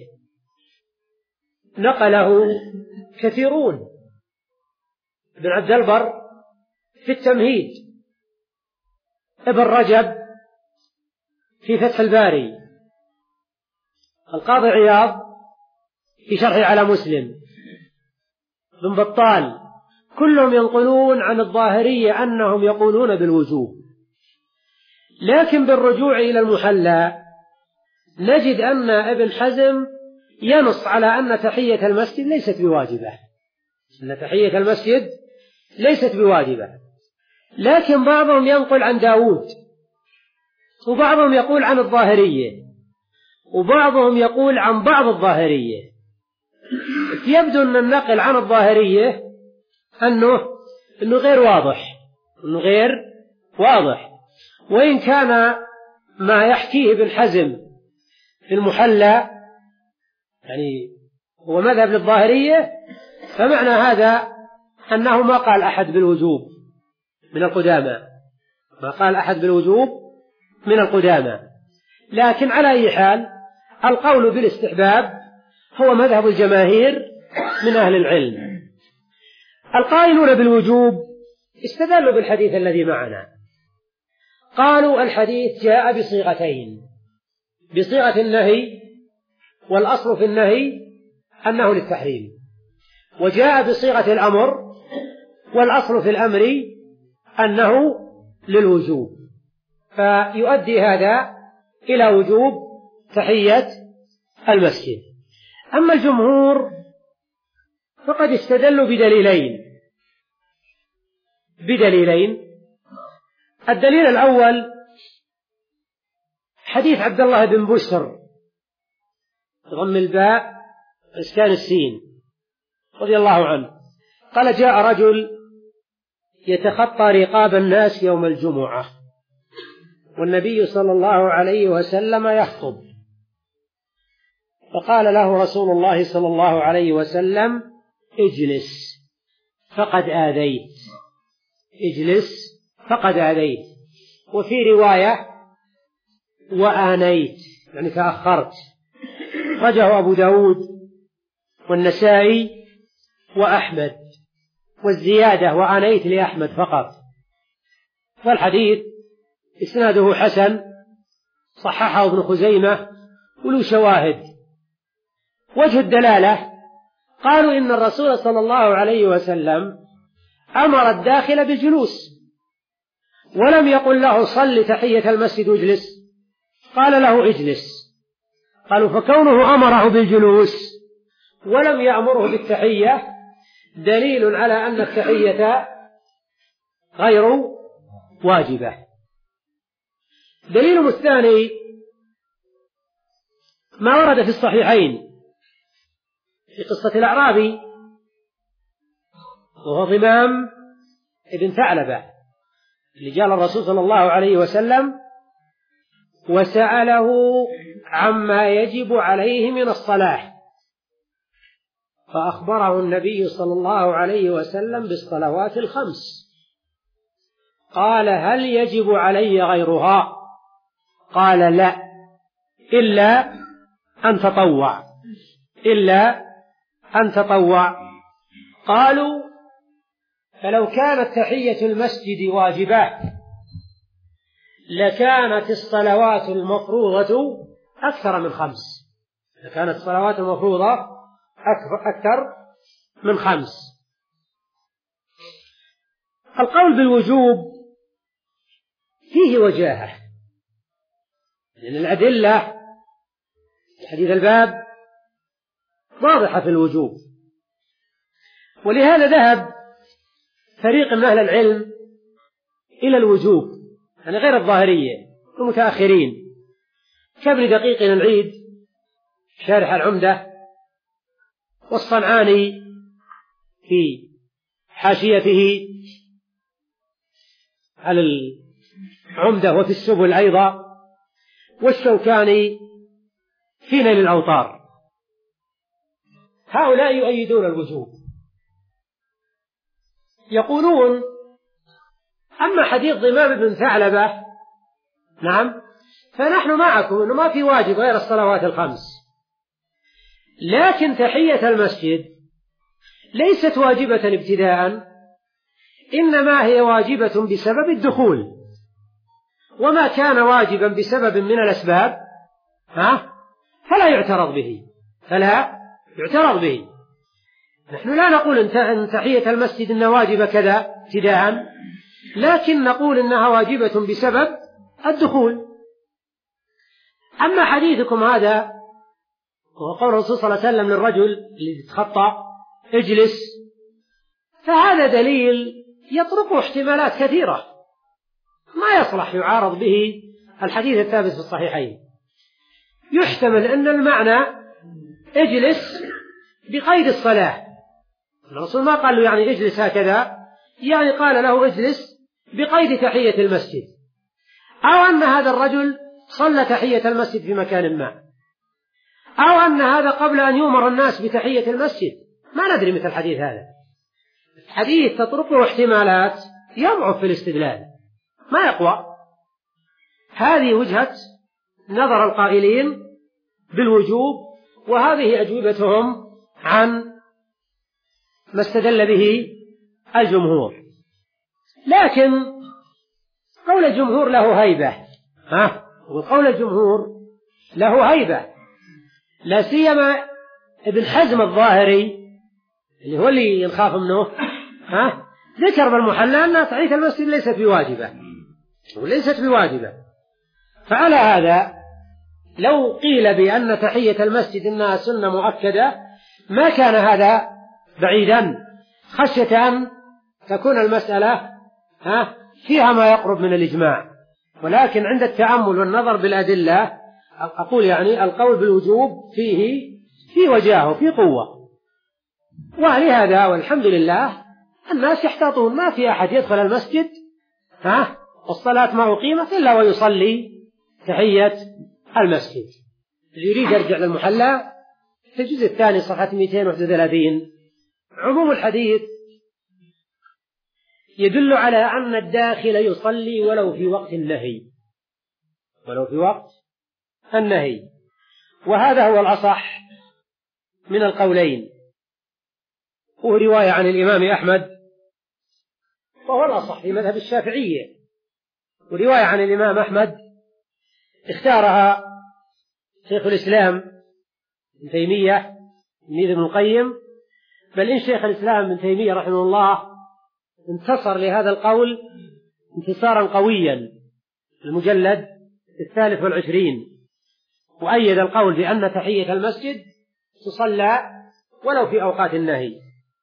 Speaker 1: نقله كثيرون، ابن عبد البر في التمهيد، ابن رجب في فتح الباري، القاضي عياض في شرحه على مسلم، ابن بطال، كلهم ينقلون عن الظاهرية أنهم يقولون بالوجوب. لكن بالرجوع إلى المحلى نجد أن ابن حزم ينص على أن تحية المسجد ليست بواجبة، أن تحية المسجد ليست بواجبة، لكن بعضهم ينقل عن داود، وبعضهم يقول عن الظاهرية، وبعضهم يقول عن بعض الظاهرية. يبدو أن النقل عن الظاهرية أنه, أنه غير واضح أنه غير واضح وإن كان ما يحكيه ابن حزم في المحلى يعني هو مذهب للظاهرية، فمعنى هذا أنه ما قال أحد بالوجوب من القدامى، ما قال أحد بالوجوب من القدامى. لكن على أي حال القول بالاستحباب هو مذهب الجماهير من أهل العلم. القائلون بالوجوب استدلوا بالحديث الذي معنا، قالوا الحديث جاء بصيغتين: بصيغة النهي، والأصل في النهي أنه للتحريم، وجاء بصيغة الأمر، والأصل في الأمر أنه للوجوب، فيؤدي هذا إلى وجوب تحية المسجد. أما الجمهور فقد استدلوا بدليلين بدليلين الدليل الأول حديث عبد الله بن بشر ضم الباء إسكان السين رضي الله عنه قال: جاء رجل يتخطى رقاب الناس يوم الجمعة والنبي صلى الله عليه وسلم يخطب، فقال له رسول الله صلى الله عليه وسلم: اجلس فقد آذيت، اجلس فقد آذيت. وفي رواية: وآنيت، يعني تأخرت. رجعه أبو داود والنسائي وأحمد، والزيادة وآنيت لأحمد فقط. والحديث إسناده حسن، صححه ابن خزيمة وله شواهد. وجه الدلالة قالوا إن الرسول صلى الله عليه وسلم أمر الداخل بالجلوس ولم يقل له: صل تحية المسجد واجلس، قال له: اجلس. قالوا: فكونه أمره بالجلوس ولم يأمره بالتحية دليل على أن التحية غير واجبة. دليل الثاني ما ورد في الصحيحين في قصة الأعرابي وهو ضمام ابن ثعلبة اللي جاء الرسول صلى الله عليه وسلم وسأله عما يجب عليه من الصلاة، فأخبره النبي صلى الله عليه وسلم بالصلوات الخمس. قال: هل يجب علي غيرها؟ قال: لا، إلا أن تطوع، إلا أن تطوع. قالوا: فلو كانت تحية المسجد واجبة لكانت الصلوات المفروضة أكثر من خمس، لكانت الصلوات المفروضة أكثر من خمس. القول بالوجوب فيه وجاهة، لأن الأدلة في حديث الباب واضحة في الوجوب، ولهذا ذهب فريق من أهل العلم إلى الوجوب، يعني غير الظاهرية المتأخرين كابن دقيق العيد شارح العمدة، والصنعاني في حاشيته على العمدة وفي السبل أيضا، والشوكاني في نيل الأوطار. هؤلاء يؤيدون الوجوب، يقولون: أما حديث ضمام بن ثعلبة نعم فنحن معكم أنه ما في واجب غير الصلوات الخمس، لكن تحية المسجد ليست واجبة ابتداء، إنما هي واجبة بسبب الدخول، وما كان واجبا بسبب من الأسباب ها فلا يعترض به، فلا يعترض به. نحن لا نقول إن تحية المسجد إنها واجبة كذا ابتداء، لكن نقول إنها واجبة بسبب الدخول. أما حديثكم هذا وهو قول الرسول صلى الله عليه وسلم للرجل اللي يتخطى: اجلس، فهذا دليل يطرق احتمالات كثيرة ما يصلح يعارض به الحديث الثابت في الصحيحين. يحتمل أن المعنى اجلس بقيد الصلاة، الرسول ما قال له يعني اجلس هكذا، يعني قال له اجلس بقيد تحية المسجد، أو أن هذا الرجل صلى تحية المسجد في مكان ما، أو أن هذا قبل أن يؤمر الناس بتحية المسجد، ما ندري مثل الحديث هذا. الحديث تطرقه احتمالات يضعف في الاستدلال، ما يقوى. هذه وجهة نظر القائلين بالوجوب، وهذه أجوبتهم عن ما استدل به الجمهور. لكن قول الجمهور له هيبة، ها وقول الجمهور له هيبة، لا سيما ابن حزم الظاهري اللي هو اللي ينخاف منه، ها ذكر بالمحلى أن تحية المسجد ليست بواجبة وليست بواجبة. فعلى هذا لو قيل بأن تحية المسجد إنها سنة مؤكدة ما كان هذا بعيدا، خشية أن تكون المسألة ها فيها ما يقرب من الإجماع، ولكن عند التأمل والنظر بالأدلة أقول يعني القول بالوجوب فيه في وجاهه في قوة. ولهذا والحمد لله الناس يحتاطون، ما في أحد يدخل المسجد ها والصلاة ما أقيمت إلا ويصلي تحية المسجد. اللي يريد يرجع للمحلى في الجزء الثاني صفحة مئتين وواحد وثلاثين. عموم الحديث يدل على أن الداخل يصلي ولو في وقت النهي، ولو في وقت النهي، وهذا هو الأصح من القولين. ورواية عن الإمام أحمد وهو الأصح في مذهب الشافعية، ورواية عن الإمام أحمد اختارها شيخ الإسلام ابن تيمية ابن القيم، بل إن شيخ الإسلام ابن تيمية رحمه الله انتصر لهذا القول انتصارا قويا، المجلد الثالث والعشرين، وأيد القول بأن تحية المسجد تصلى ولو في أوقات النهي.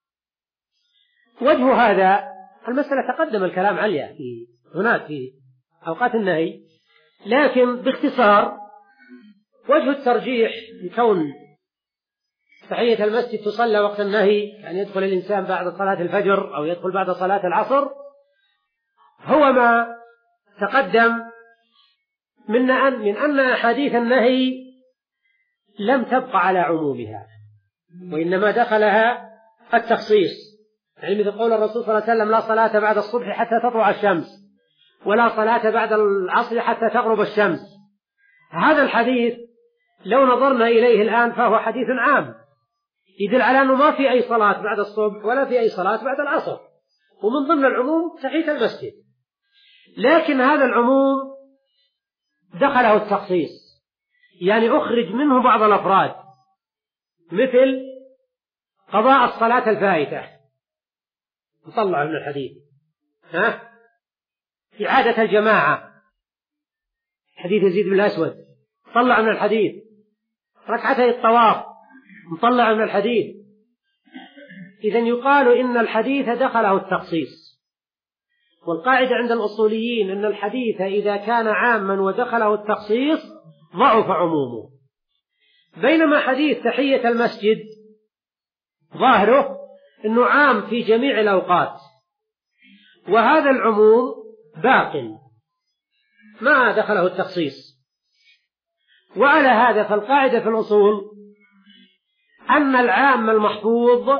Speaker 1: وجه هذا المسألة تقدم الكلام عليها في هناك في أوقات النهي، لكن باختصار وجه الترجيح لكون تحية المسجد تصلى وقت النهي، يعني يدخل الإنسان بعد صلاة الفجر أو يدخل بعد صلاة العصر، هو ما تقدم من أن من أن أحاديث النهي لم تبقى على عمومها، وإنما دخلها التخصيص، يعني مثل قول الرسول صلى الله عليه وسلم: لا صلاة بعد الصبح حتى تطلع الشمس، ولا صلاة بعد العصر حتى تغرب الشمس. هذا الحديث لو نظرنا إليه الآن فهو حديث عام يدل على أنه ما في أي صلاة بعد الصبح ولا في أي صلاة بعد العصر، ومن ضمن العموم تحية المسجد. لكن هذا العموم دخله التخصيص، يعني أخرج منه بعض الأفراد، مثل قضاء الصلاة الفائتة نطلع من الحديث، ها إعادة الجماعة حديث يزيد بن الأسود طلع من الحديث، ركعتي الطواف نطلع من الحديث. إذن يقال إن الحديث دخله التخصيص، والقاعدة عند الأصوليين أن الحديث إذا كان عاما ودخله التخصيص ضعف عمومه، بينما حديث تحية المسجد ظاهره أنه عام في جميع الأوقات، وهذا العموم باق ما دخله التخصيص. وعلى هذا فالقاعدة في الأصول أن العام المحفوظ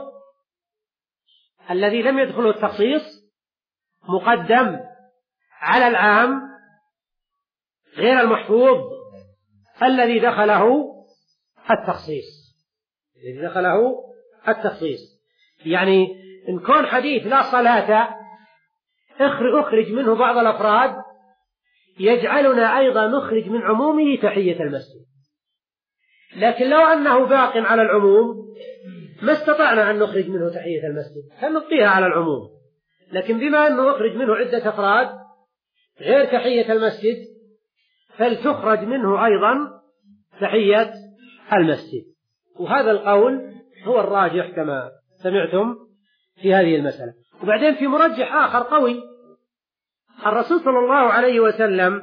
Speaker 1: الذي لم يدخله التخصيص مقدم على العام غير المحفوظ الذي دخله التخصيص الذي دخله التخصيص يعني إن كان حديث لا صلاة أخرج منه بعض الأفراد يجعلنا أيضا نخرج من عمومه تحية المسجد، لكن لو أنه باق على العموم ما استطعنا أن نخرج منه تحية المسجد، فنبقيها على العموم. لكن بما أنه نخرج منه عدة أفراد غير تحية المسجد فلتخرج منه أيضا تحية المسجد، وهذا القول هو الراجح كما سمعتم في هذه المسألة. وبعدين في مرجح آخر قوي، الرسول صلى الله عليه وسلم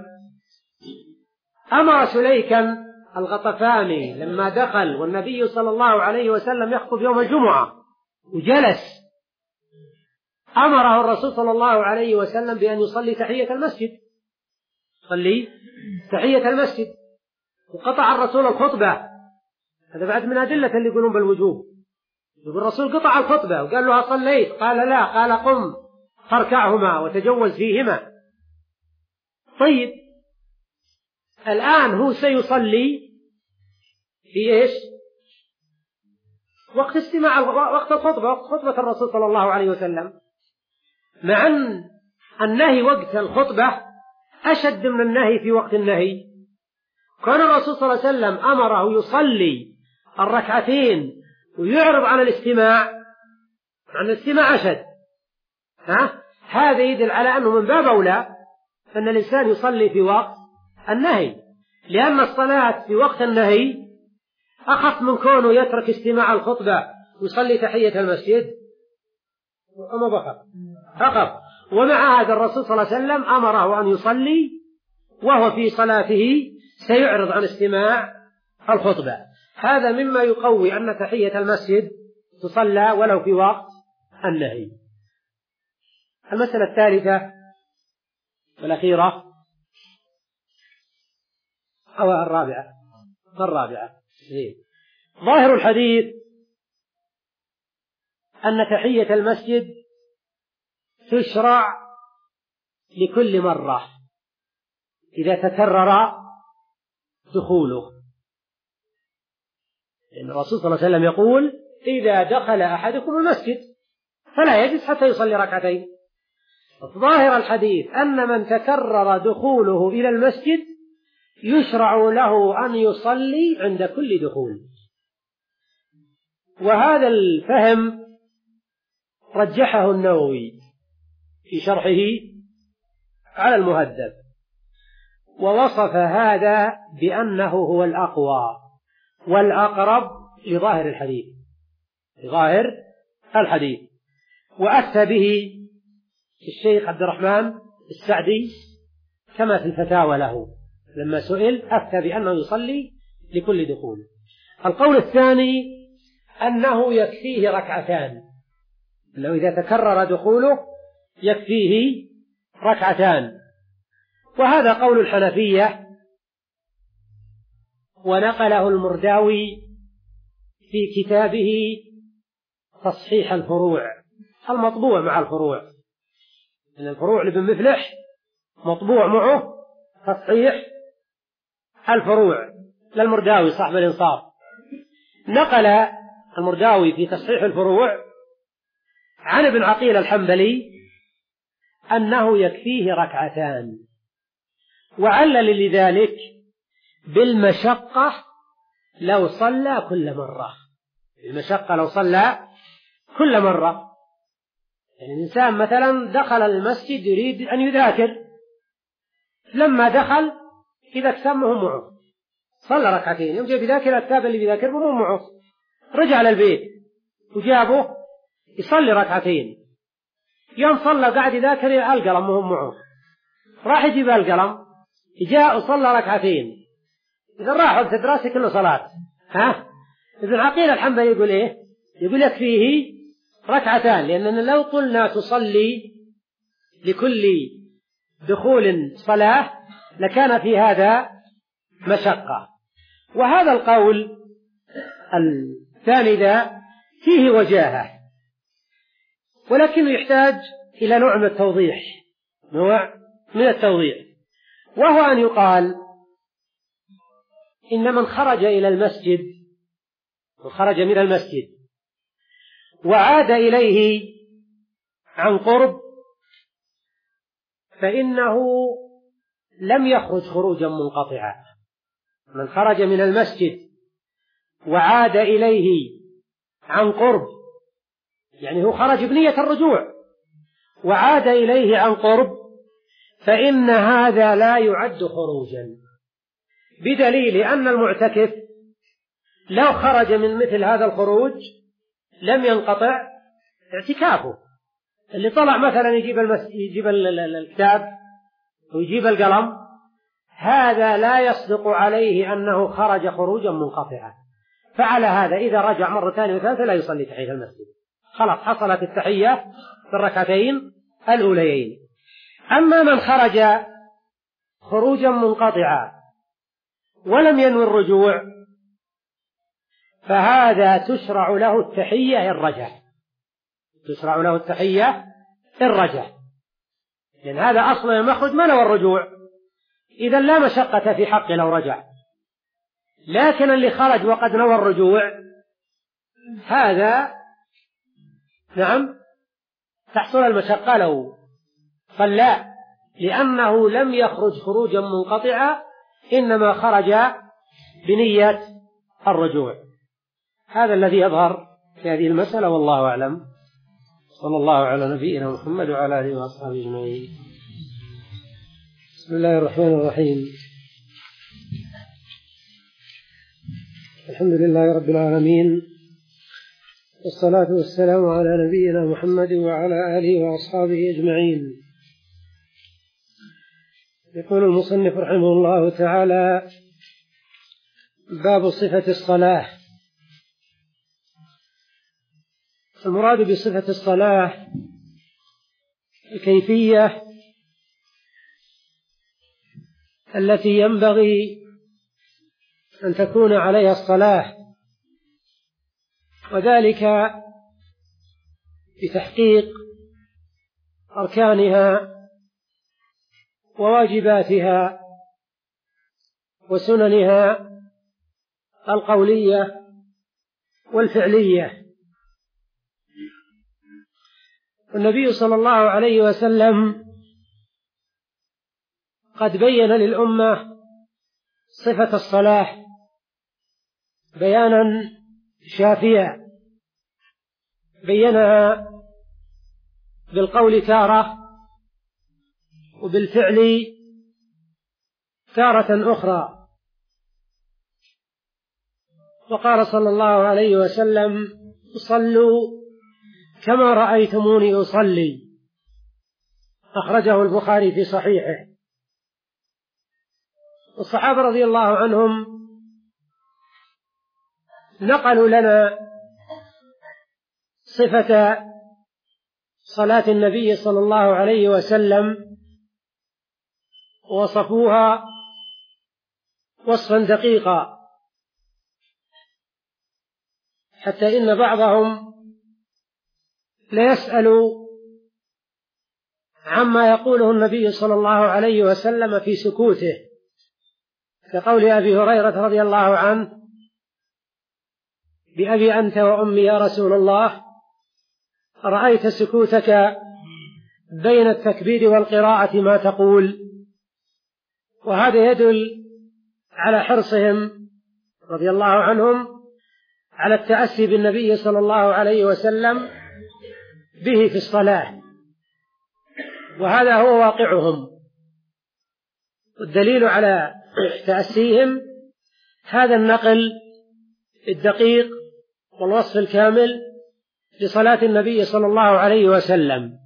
Speaker 1: أمر سليكا الغطفاني لما دخل والنبي صلى الله عليه وسلم يخطب يوم الجمعة وجلس، أمره الرسول صلى الله عليه وسلم بأن يصلي تحية المسجد، صلي تحية المسجد، وقطع الرسول الخطبة. هذا بعد من أدلة اللي يقولون بالوجوب، يقول الرسول قطع الخطبة وقال له: صليت؟ قال: لا. قال: قم فاركعهما وتجوز فيهما. طيب الآن هو سيصلي في إيش؟ وقت استماع وقت الخطبة، وقت خطبة الرسول صلى الله عليه وسلم، مع أن النهي وقت الخطبة أشد من النهي في وقت النهي. كان الرسول صلى الله عليه وسلم أمره يصلي الركعتين ويعرض عن الاستماع، عن الاستماع أشد. ها؟ هذا يدل على أنه من باب أولى أن الإنسان يصلي في وقت النهي، لأن الصلاة في وقت النهي أخف من كونه يترك استماع الخطبة ويصلي تحية المسجد، أما بخف أخف. ومع هذا الرسول صلى الله عليه وسلم أمره أن يصلي وهو في صلاته سيعرض عن استماع الخطبة. هذا مما يقوي أن تحية المسجد تصلى ولو في وقت النهي. المسألة الثالثة والأخيرة أو الرابعة الرابعة ظاهر الحديث أن تحية المسجد تشرع لكل مرة إذا تكرر دخوله، لأن الرسول صلى الله عليه وسلم يقول إذا دخل أحدكم المسجد فلا يجلس حتى يصلي ركعتين. ظاهر الحديث أن من تكرر دخوله إلى المسجد يشرع له أن يصلي عند كل دخول. وهذا الفهم رجحه النووي في شرحه على المهذب، ووصف هذا بأنه هو الأقوى والأقرب لظاهر الحديث لظاهر الحديث وأفتى به الشيخ عبد الرحمن السعدي كما في الفتاوى له لما سئل أفتى بأنه يصلي لكل دخول. القول الثاني أنه يكفيه ركعتان، لو إذا تكرر دخوله يكفيه ركعتان، وهذا قول الحنفية، ونقله المرداوي في كتابه تصحيح الفروع المطبوع مع الفروع، إن الفروع لابن مفلح مطبوع معه تصحيح الفروع للمرداوي صاحب الإنصاف. نقل المرداوي في تصحيح الفروع عن ابن عقيل الحنبلي أنه يكفيه ركعتان، وعلل لذلك بالمشقة لو صلى كل مرة، المشقة لو صلى كل مرة. يعني الإنسان مثلا دخل المسجد يريد أن يذاكر، لما دخل إذا كتابه معه صلى ركعتين، يوم جاء بذاكر الكتاب اللي بيذاكره معه، رجع للبيت وجابه يصلي ركعتين، يوم صلى قاعد يذاكر القلم وهم معه، راح يجيب القلم جاء وصلى ركعتين، إذا راح وقت الدراسة كله صلاة. ها ابن عقيل الحنبلي يقول إيه؟ يقول لك فيه ركعتان، لأننا لو قلنا تصلي لكل دخول صلاة لكان في هذا مشقة. وهذا القول الثاني ذا فيه وجاهة، ولكنه يحتاج إلى نوع من التوضيح نوع من التوضيح وهو أن يقال إن من خرج إلى المسجد وخرج من المسجد وعاد إليه عن قرب فإنه لم يخرج خروجا منقطعا. من خرج من المسجد وعاد إليه عن قرب، يعني هو خرج بنية الرجوع وعاد إليه عن قرب، فإن هذا لا يعد خروجا، بدليل أن المعتكف لو خرج من مثل هذا الخروج لم ينقطع اعتكافه. اللي طلع مثلا يجيب, المس... يجيب الكتاب ويجيب القلم، هذا لا يصدق عليه أنه خرج خروجا منقطعا، فعلى هذا إذا رجع مرة ثانية وثالثة لا يصلي تحية المسجد، خلاص حصلت التحية في الركعتين الأوليين. أما من خرج خروجا منقطعا ولم ينوي الرجوع فهذا تشرع له التحية إن رجع، تشرع له التحية إن رجع، لأن هذا أصلا المخرج ما نوى الرجوع، إذا لا مشقة في حقه لو رجع. لكن اللي خرج وقد نوى الرجوع هذا نعم تحصل المشقة لو صلى، لأنه لم يخرج خروجا منقطعا، إنما خرج بنية الرجوع. هذا الذي يظهر في هذه المسألة، والله أعلم. صلى الله على نبينا محمد وعلى آله وأصحابه أجمعين. بسم الله الرحمن الرحيم. الحمد لله رب العالمين، والصلاة والسلام على نبينا محمد وعلى آله وأصحابه أجمعين. يقول المصنف رحمه الله تعالى: باب صفة الصلاة. المراد بصفة الصلاة الكيفية التي ينبغي أن تكون عليها الصلاة، وذلك بتحقيق أركانها وواجباتها وسننها القولية والفعلية. والنبي صلى الله عليه وسلم قد بين للأمة صفة الصلاة بيانا شافيا، بينها بالقول تارة وبالفعل تارة أخرى. وقال صلى الله عليه وسلم: صلوا كما رأيتموني أصلي، أخرجه البخاري في صحيحه. الصحابة رضي الله عنهم نقلوا لنا صفة صلاة النبي صلى الله عليه وسلم، ووصفوها وصفا دقيقا، حتى إن بعضهم ليسأل عما يقوله النبي صلى الله عليه وسلم في سكوته، كقول أبي هريرة رضي الله عنه: بأبي أنت وأمي يا رسول الله، رأيت سكوتك بين التكبير والقراءة ما تقول. وهذا يدل على حرصهم رضي الله عنهم على التأسي بالنبي صلى الله عليه وسلم به في الصلاة، وهذا هو واقعهم. والدليل على تأسيهم هذا النقل الدقيق والوصف الكامل لصلاة النبي صلى الله عليه وسلم.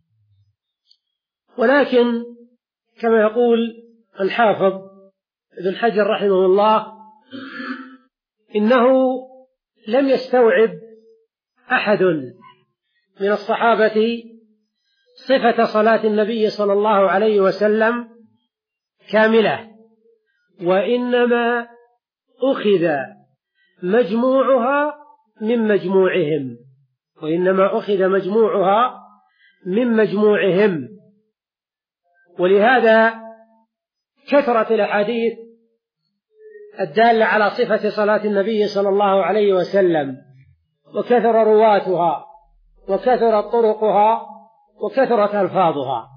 Speaker 1: ولكن كما يقول الحافظ ابن حجر رحمه الله: إنه لم يستوعب أحد من الصحابة صفة صلاة النبي صلى الله عليه وسلم كاملة، وإنما أخذ مجموعها من مجموعهم وإنما أخذ مجموعها من مجموعهم ولهذا كثرت الأحاديث الدالة على صفة صلاة النبي صلى الله عليه وسلم، وكثر رواتها وكثرت طرقها وكثرت ألفاظها.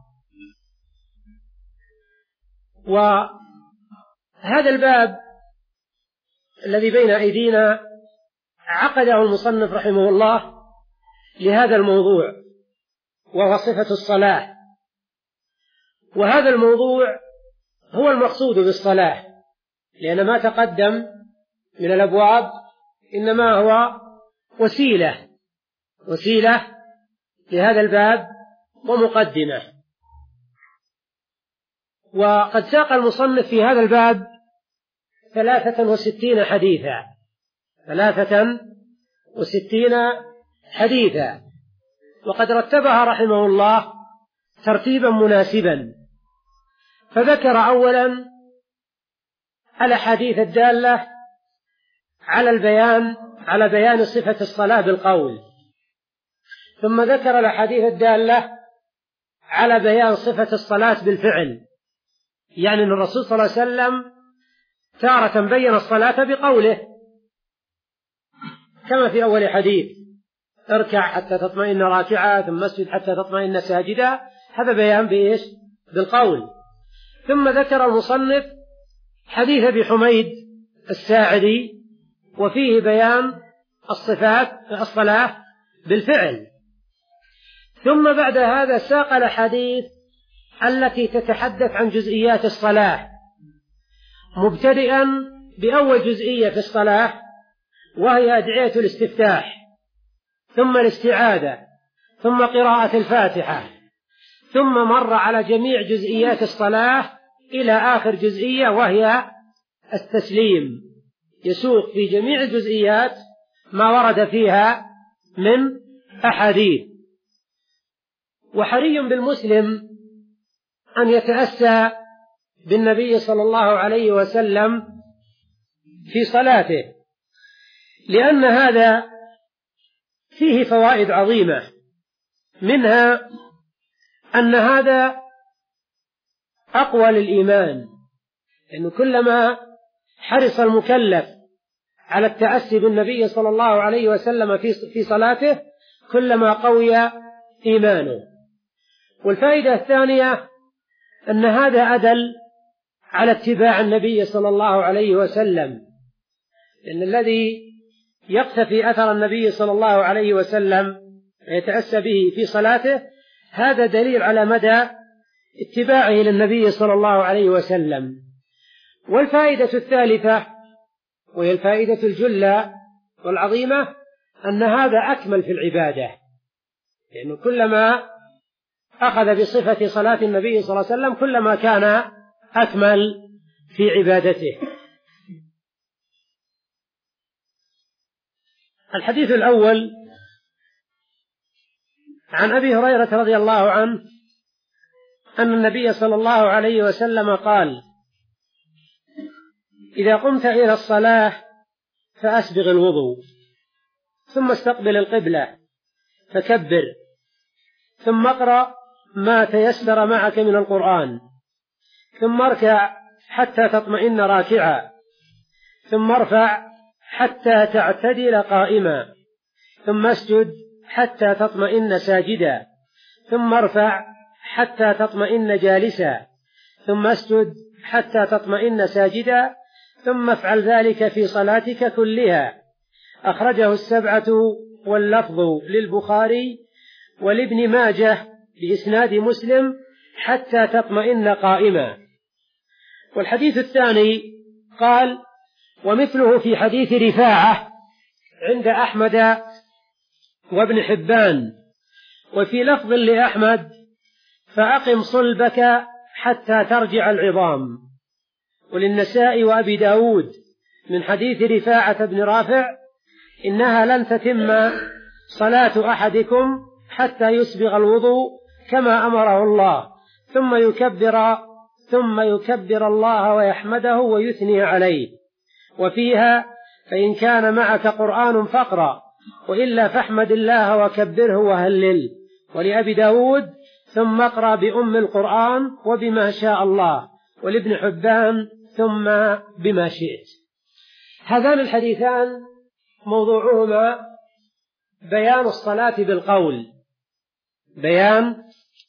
Speaker 1: وهذا الباب الذي بين أيدينا عقده المصنف رحمه الله لهذا الموضوع، وهو صفة الصلاة. وهذا الموضوع هو المقصود بالصلاة، لأن ما تقدم من الأبواب إنما هو وسيلة وسيلة لهذا الباب ومقدمة. وقد ساق المصنف في هذا الباب ثلاثة وستين حديثا ثلاثة وستين حديثا وقد رتبها رحمه الله ترتيبا مناسبا. فذكر أولا الأحاديث الدالة على البيان على بيان صفة الصلاة بالقول، ثم ذكر الأحاديث الدالة على بيان صفة الصلاة بالفعل، يعني أن الرسول صلى الله عليه وسلم تارة بين الصلاة بقوله كما في أول حديث: اركع حتى تطمئن راكعا ثم اسجد حتى تطمئن ساجدا، هذا بيان بإيش؟ بالقول. ثم ذكر المصنف حديث أبي حميد الساعدي وفيه بيان الصفات الصلاة بالفعل. ثم بعد هذا ساق الأحاديث التي تتحدث عن جزئيات الصلاة، مبتدئا بأول جزئية في الصلاة وهي أدعية الاستفتاح، ثم الاستعاذة، ثم قراءة الفاتحة، ثم مر على جميع جزئيات الصلاة إلى آخر جزئية وهي التسليم، يسوق في جميع الجزئيات ما ورد فيها من أحاديث. وحري بالمسلم أن يتأسى بالنبي صلى الله عليه وسلم في صلاته، لأن هذا فيه فوائد عظيمة، منها أن هذا أقوى للإيمان، لأنه كلما حرص المكلف على التأسي بالنبي صلى الله عليه وسلم في صلاته كلما قوي إيمانه. والفائدة الثانية أن هذا أدل على اتباع النبي صلى الله عليه وسلم، لأن الذي يقتفي أثر النبي صلى الله عليه وسلم ويتأسى به في صلاته هذا دليل على مدى اتباعه للنبي صلى الله عليه وسلم. والفائدة الثالثة وهي الفائدة الجلة والعظيمة أن هذا أكمل في العبادة، لأنه كلما أخذ بصفة صلاة النبي صلى الله عليه وسلم كلما كان أكمل في عبادته. الحديث الأول عن أبي هريرة رضي الله عنه أن النبي صلى الله عليه وسلم قال: إذا قمت إلى الصلاة فأسبغ الوضوء، ثم استقبل القبلة فكبر، ثم اقرأ ما تيسر معك من القرآن، ثم اركع حتى تطمئن راكعا، ثم ارفع حتى تعتدل قائما، ثم اسجد حتى تطمئن ساجدا، ثم ارفع حتى تطمئن جالسا، ثم اسجد حتى تطمئن ساجدا، ثم افعل ذلك في صلاتك كلها. أخرجه السبعة واللفظ للبخاري ولابن ماجه بإسناد مسلم حتى تطمئن قائما. والحديث الثاني قال: ومثله في حديث رفاعة عند أحمد وابن حبان، وفي لفظ لأحمد: فأقم صلبك حتى ترجع العظام. وللنسائي وأبي داود من حديث رفاعة بن رافع: إنها لن تتم صلاة أحدكم حتى يسبغ الوضوء كما أمره الله، ثم يكبر ثم يكبر الله ويحمده ويثني عليه. وفيها: فإن كان معك قرآن فاقرأ، وإلا فاحمد الله وكبره وهلل. ولأبي داود: ثم اقرأ بأم القرآن وبما شاء الله. ولابن حبان: ثم بما شئت. هذان الحديثان موضوعهما بيان الصلاة بالقول، بيان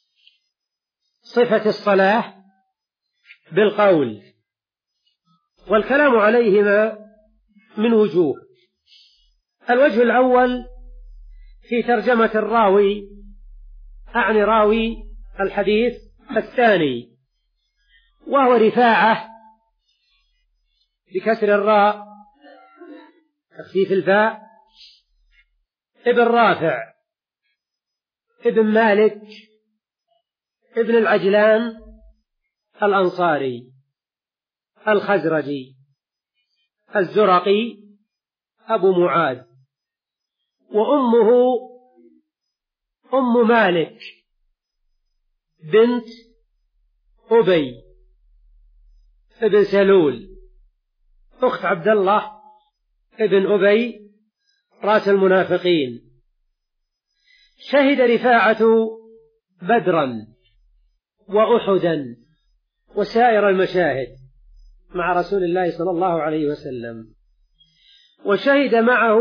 Speaker 1: صفة الصلاة بالقول، والكلام عليهما من وجوه. الوجه الأول في ترجمة الراوي، أعني راوي الحديث الثاني، وهو رفاعة بكسر الراء تخفيف الفاء ابن رافع ابن مالك ابن العجلان الأنصاري الخزرجي الزرقي أبو معاذ، وأمه أم مالك بنت أبي ابن سلول أخت عبد الله ابن أبي رأس المنافقين. شهد رفاعة بدرا وأحدا وسائر المشاهد مع رسول الله صلى الله عليه وسلم، وشهد معه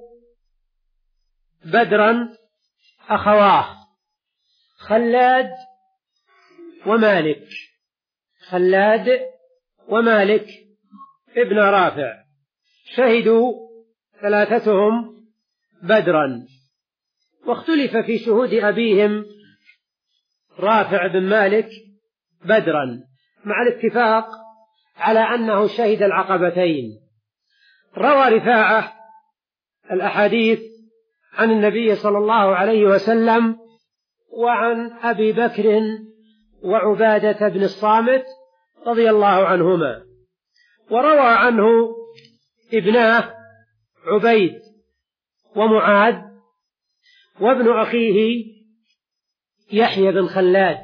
Speaker 1: بدرا أخواه خلاد ومالك خلاد ومالك ابن رافع، شهدوا ثلاثتهم بدرا. واختلف في شهود أبيهم رافع بن مالك بدرا، مع الاتفاق على أنه شهد العقبتين. روى رفاعة الأحاديث عن النبي صلى الله عليه وسلم وعن أبي بكر وعبادة بن الصامت رضي الله عنهما، وروى عنه ابناه عبيد ومعاذ وابن أخيه يحيى بن خلاد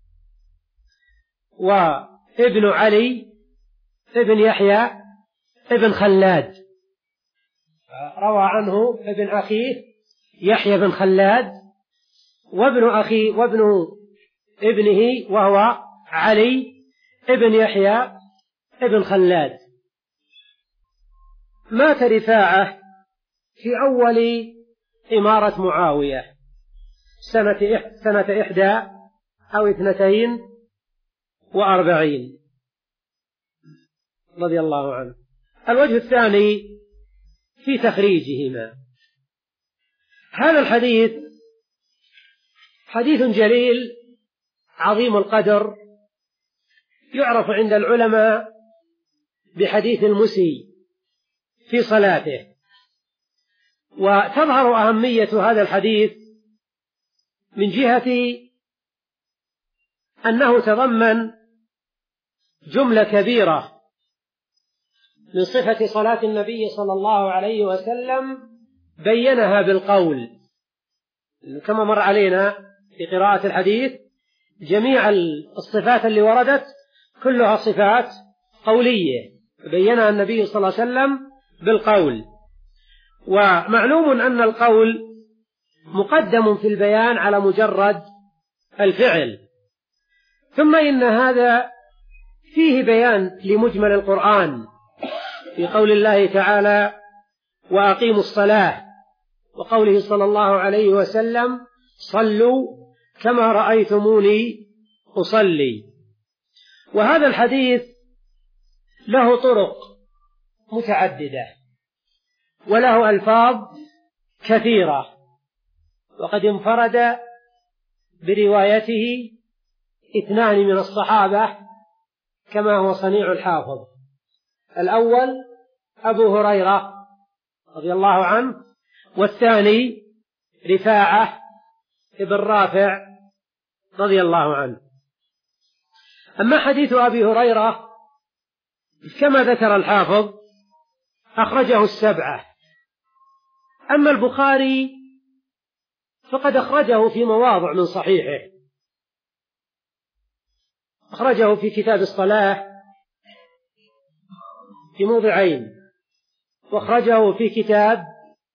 Speaker 1: وابن علي ابن يحيى ابن خلاد. روى عنه ابن أخيه يحيى بن خلاد وابن أخي وابن ابنه وهو علي ابن يحيى ابن خلاد. مات رفاعة في أول إمارة معاوية سنة سنة إحدى أو اثنتين وأربعين رضي الله عنه. الوجه الثاني في تخريجهما. هذا الحديث حديث جليل عظيم القدر، يعرف عند العلماء بحديث المسيء في صلاته، وتظهر أهمية هذا الحديث من جهة أنه تضمن جملة كبيرة من صفة صلاة النبي صلى الله عليه وسلم بينها بالقول، كما مر علينا في قراءة الحديث جميع الصفات اللي وردت كلها صفات قولية بينها النبي صلى الله عليه وسلم بالقول. ومعلوم أن القول مقدم في البيان على مجرد الفعل، ثم إن هذا فيه بيان لمجمل القرآن في قول الله تعالى وأقيموا الصلاة، وقوله صلى الله عليه وسلم صلوا كما رأيتموني أصلي. وهذا الحديث له طرق متعددة وله ألفاظ كثيرة، وقد انفرد بروايته اثنان من الصحابة كما هو صنيع الحافظ. الأول أبو هريرة رضي الله عنه، والثاني رفاعة ابن رافع رضي الله عنه. أما حديث أبي هريرة كما ذكر الحافظ أخرجه السبعة، أما البخاري فقد أخرجه في مواضع من صحيحه، أخرجه في كتاب الصلاة في موضعين، وأخرجه في كتاب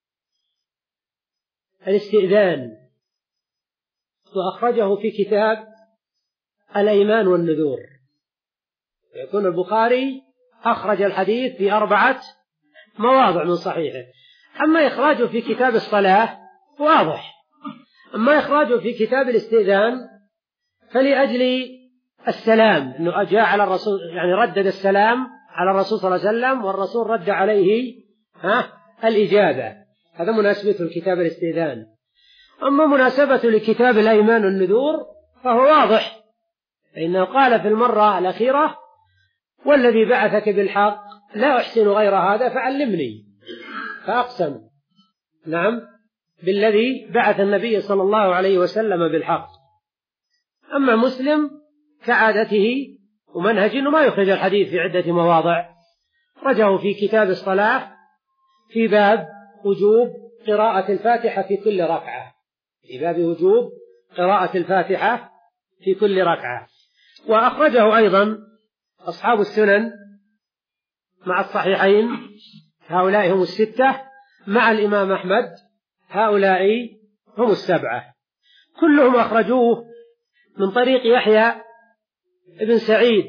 Speaker 1: الاستئذان، وأخرجه في كتاب الأيمان والنذور. يكون البخاري أخرج الحديث في أربعة مواضع من صحيحه. أما إخراجه في كتاب الصلاة واضح، أما إخراجه في كتاب الاستئذان فلأجل السلام، أنه جاء على الرسول يعني ردد السلام على الرسول صلى الله عليه وسلم، والرسول رد عليه ها الإجابة، هذا مناسبة الكتاب الاستئذان. أما مناسبة لكتاب الأيمان والنذور فهو واضح، فإنه قال في المرة الأخيرة والذي بعثك بالحق لا أحسن غير هذا فعلمني، فأقسم نعم بالذي بعث النبي صلى الله عليه وسلم بالحق. أما مسلم كعادته ومنهج إنه ما يخرج الحديث في عدة مواضع، رجعه في كتاب الصلاة في باب وجوب قراءة الفاتحة في كل ركعة، في باب وجوب قراءة الفاتحة في كل ركعة. وأخرجه أيضا أصحاب السنن مع الصحيحين، هؤلاء هم الستة، مع الإمام أحمد هؤلاء هم السبعة، كلهم أخرجوه من طريق يحيى ابن سعيد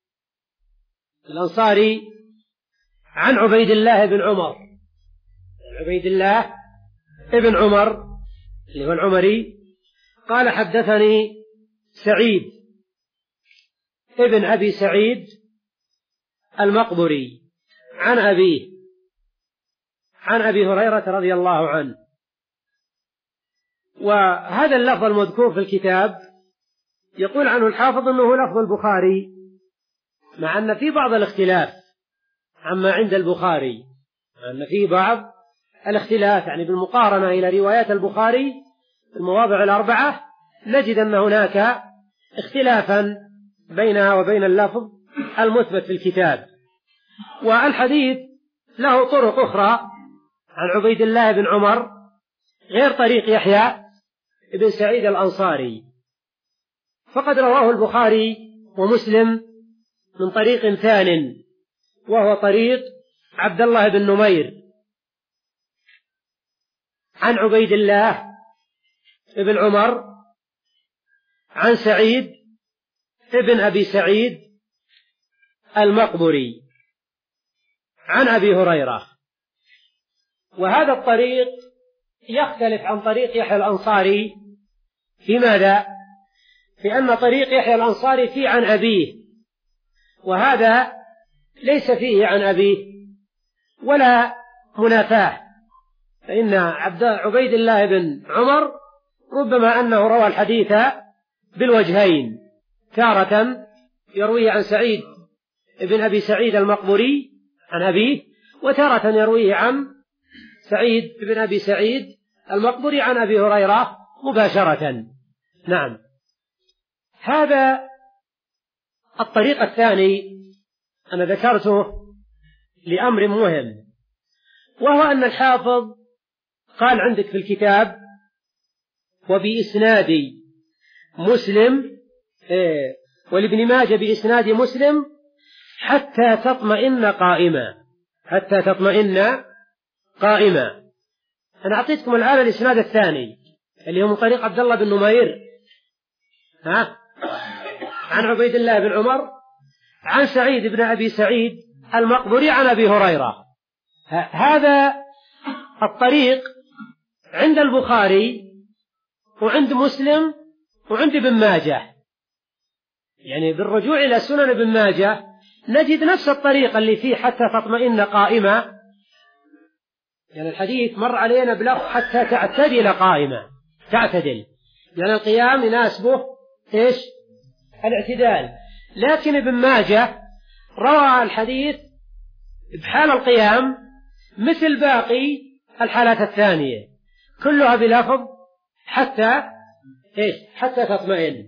Speaker 1: الأنصاري عن عبيد الله بن عمر، عبيد الله ابن عمر اللي هو العمري، قال حدثني سعيد ابن أبي سعيد المقبري عن أبيه عن أبي هريرة رضي الله عنه. وهذا اللفظ المذكور في الكتاب يقول عنه الحافظ أنه لفظ البخاري، مع أن في بعض الاختلاف عما عند البخاري، مع أن في بعض الاختلاف يعني بالمقارنة إلى روايات البخاري في المواضع الأربعة نجد أن هناك اختلافا بينها وبين اللفظ المثبت في الكتاب. والحديث له طرق أخرى عن عبيد الله بن عمر غير طريق يحيى بن سعيد الأنصاري، فقد رواه البخاري ومسلم من طريق ثان وهو طريق عبد الله بن نمير عن عبيد الله بن عمر عن سعيد ابن أبي سعيد المقبري عن أبي هريرة. وهذا الطريق يختلف عن طريق يحيى الأنصاري في ماذا؟ في أن طريق يحيى الأنصاري فيه عن أبيه، وهذا ليس فيه عن أبيه ولا منافاة، فإن عبد عبيد الله بن عمر ربما أنه روى الحديث بالوجهين، تارة يرويه عن سعيد ابن أبي سعيد المقبري عن أبيه، وتارة يرويه عن سعيد ابن أبي سعيد المقبري عن أبي هريرة مباشرة. نعم، هذا الطريق الثاني أنا ذكرته لأمر مهم، وهو أن الحافظ قال عندك في الكتاب وبإسناد مسلم إيه ولابن ماجه بإسناد مسلم حتى تطمئن قائما، حتى تطمئن قائما. أنا أعطيتكم الآن الإسناد الثاني اللي هو من طريق عبد الله بن نمير ها عن عبيد الله بن عمر عن سعيد بن أبي سعيد المقبري عن أبي هريرة. هذا الطريق عند البخاري وعند مسلم وعند ابن ماجه، يعني بالرجوع إلى سنن ابن ماجه نجد نفس الطريق اللي فيه حتى تطمئن قائمة، يعني الحديث مر علينا بلفظ حتى تعتدل قائمة، تعتدل يعني القيام يناسبه إيش؟ الاعتدال. لكن ابن ماجه روى الحديث بحال القيام مثل باقي الحالات الثانية كلها بلفظ حتى إيش؟ حتى تطمئن.